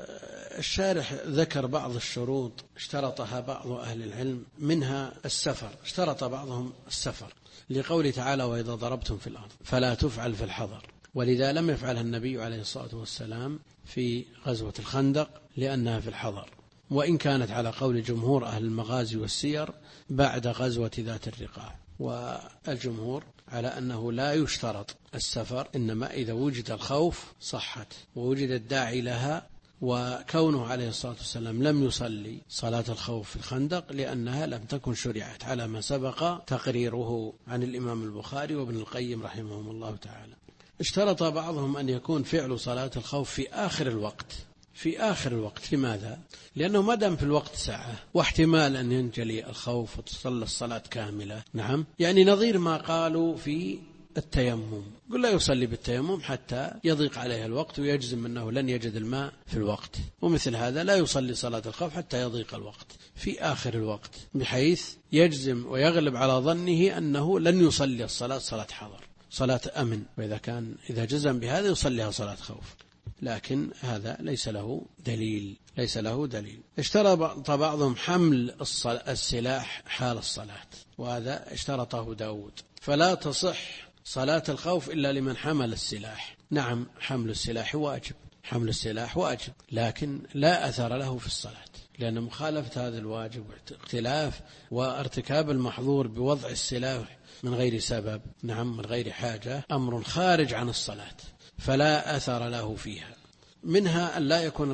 الشارح ذكر بعض الشروط اشترطها بعض أهل العلم، منها السفر، اشترط بعضهم السفر لقوله تعالى وإذا ضربتم في الأرض فلا تفعل في الحضر، ولذا لم يفعلها النبي عليه الصلاة والسلام في غزوة الخندق لأنها في الحضر، وإن كانت على قول جمهور أهل المغازي والسير بعد غزوة ذات الرقاع. والجمهور على أنه لا يشترط السفر، إنما إذا وجد الخوف صحت ووجد الداعي لها. وكونه عليه الصلاة والسلام لم يصلي صلاة الخوف في الخندق لأنها لم تكن شرعت على ما سبق تقريره عن الإمام البخاري وابن القيم رحمهم الله تعالى. اشترط بعضهم أن يكون فعل صلاة الخوف في آخر الوقت. في آخر الوقت لماذا؟ لأنه ما دام في الوقت ساعة واحتمال أن ينجلي الخوف وتصلى الصلاة كاملة. نعم، يعني نظير ما قالوا في التيمم، قل لا يصلي بالتيمم حتى يضيق عليه الوقت ويجزم أنه لن يجد الماء في الوقت، ومثل هذا لا يصلي صلاة الخوف حتى يضيق الوقت في آخر الوقت، بحيث يجزم ويغلب على ظنه أنه لن يصلي الصلاة صلاة حضر، صلاة أمن، وإذا جزم بهذا يصليها صلاة خوف. لكن هذا ليس له دليل. اشترط بعضهم حمل السلاح حال الصلاة، وهذا اشترطه داود، فلا تصح صلاة الخوف إلا لمن حمل السلاح. نعم، حمل السلاح واجب، لكن لا أثر له في الصلاة، لأن مخالفة هذا الواجب واختلاف وارتكاب المحظور بوضع السلاح من غير سبب، نعم، من غير حاجة، أمر خارج عن الصلاة، فلا أثر له فيها. منها أن لا يكون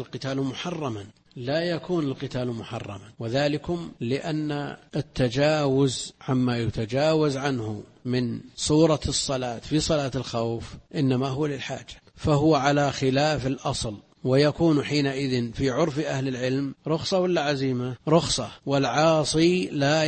القتال محرما، وذلكم لأن التجاوز عما يتجاوز عنه من صورة الصلاة في صلاة الخوف إنما هو للحاجة، فهو على خلاف الأصل، ويكون حينئذ في عرف أهل العلم رخصة ولا عزيمة؟ رخصة. والعاصي لا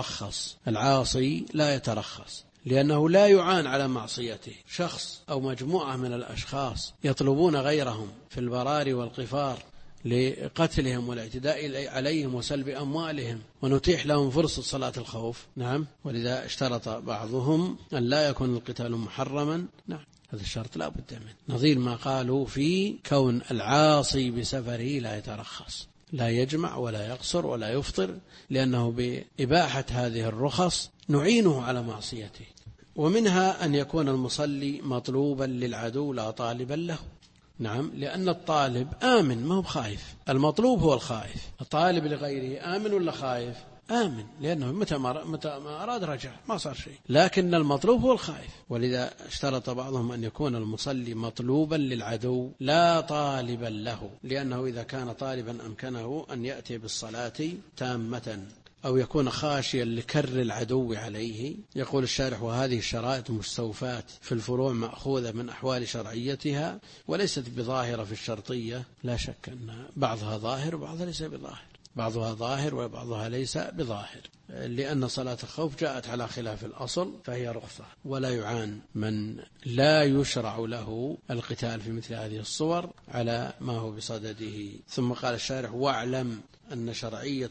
يترخص لأنه لا يعان على معصيته. شخص أو مجموعة من الأشخاص يطلبون غيرهم في البرار والقفار لقتلهم والاعتداء عليهم وسلب أموالهم، ونتيح لهم فرصة صلاة الخوف. نعم، ولذا اشترط بعضهم أن لا يكون القتال محرما. نعم، هذا الشرط لا بد منه، نظير ما قالوا في كون العاصي بسفره لا يترخص، لا يجمع ولا يقصر ولا يفطر، لأنه بإباحة هذه الرخص نعينه على معصيته. ومنها أن يكون المصلي مطلوبا للعدو لا طالبا له. نعم، لأن الطالب آمن ما هو خائف، المطلوب هو الخائف. الطالب لغيره آمن ولا خائف؟ آمن، لأنه متى ما أراد رجع ما صار شيء، لكن المطلوب هو الخائف. ولذا اشترط بعضهم أن يكون المصلي مطلوبا للعدو لا طالبا له، لأنه إذا كان طالبا أمكنه أن يأتي بالصلاة تامة، أو يكون خاشيا لكر العدو عليه. يقول الشارح: وهذه الشرائط مستوفاة في الفروع مأخوذة من أحوال شرعيتها، وليست بظاهرة في الشرطية. لا شك أن بعضها ظاهر وبعضها ليس بظاهر، بعضها ظاهر وبعضها ليس بظاهر، لأن صلاة الخوف جاءت على خلاف الأصل فهي رخصة، ولا يعان من لا يشرع له القتال في مثل هذه الصور على ما هو بصدده. ثم قال الشارح: واعلم أن شرعية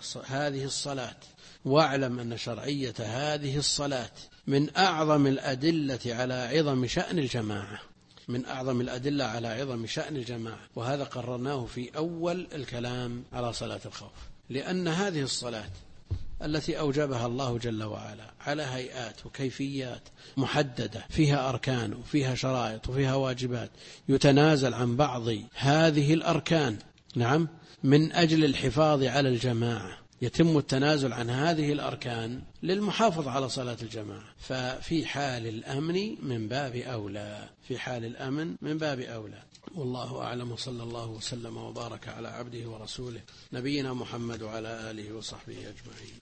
هذه الصلاة من أعظم الأدلة على عظم شأن الجماعة، وهذا قررناه في أول الكلام على صلاة الخوف، لأن هذه الصلاة التي أوجبها الله جل وعلا على هيئات وكيفيات محددة، فيها أركان وفيها شرائط وفيها واجبات، يتنازل عن بعض هذه الأركان، نعم، من أجل الحفاظ على الجماعة، يتم التنازل عن هذه الأركان للمحافظة على صلاة الجماعة، ففي حال الأمن من باب أولى. والله أعلم، صلى الله وسلم وبارك على عبده ورسوله نبينا محمد وعلى آله وصحبه أجمعين.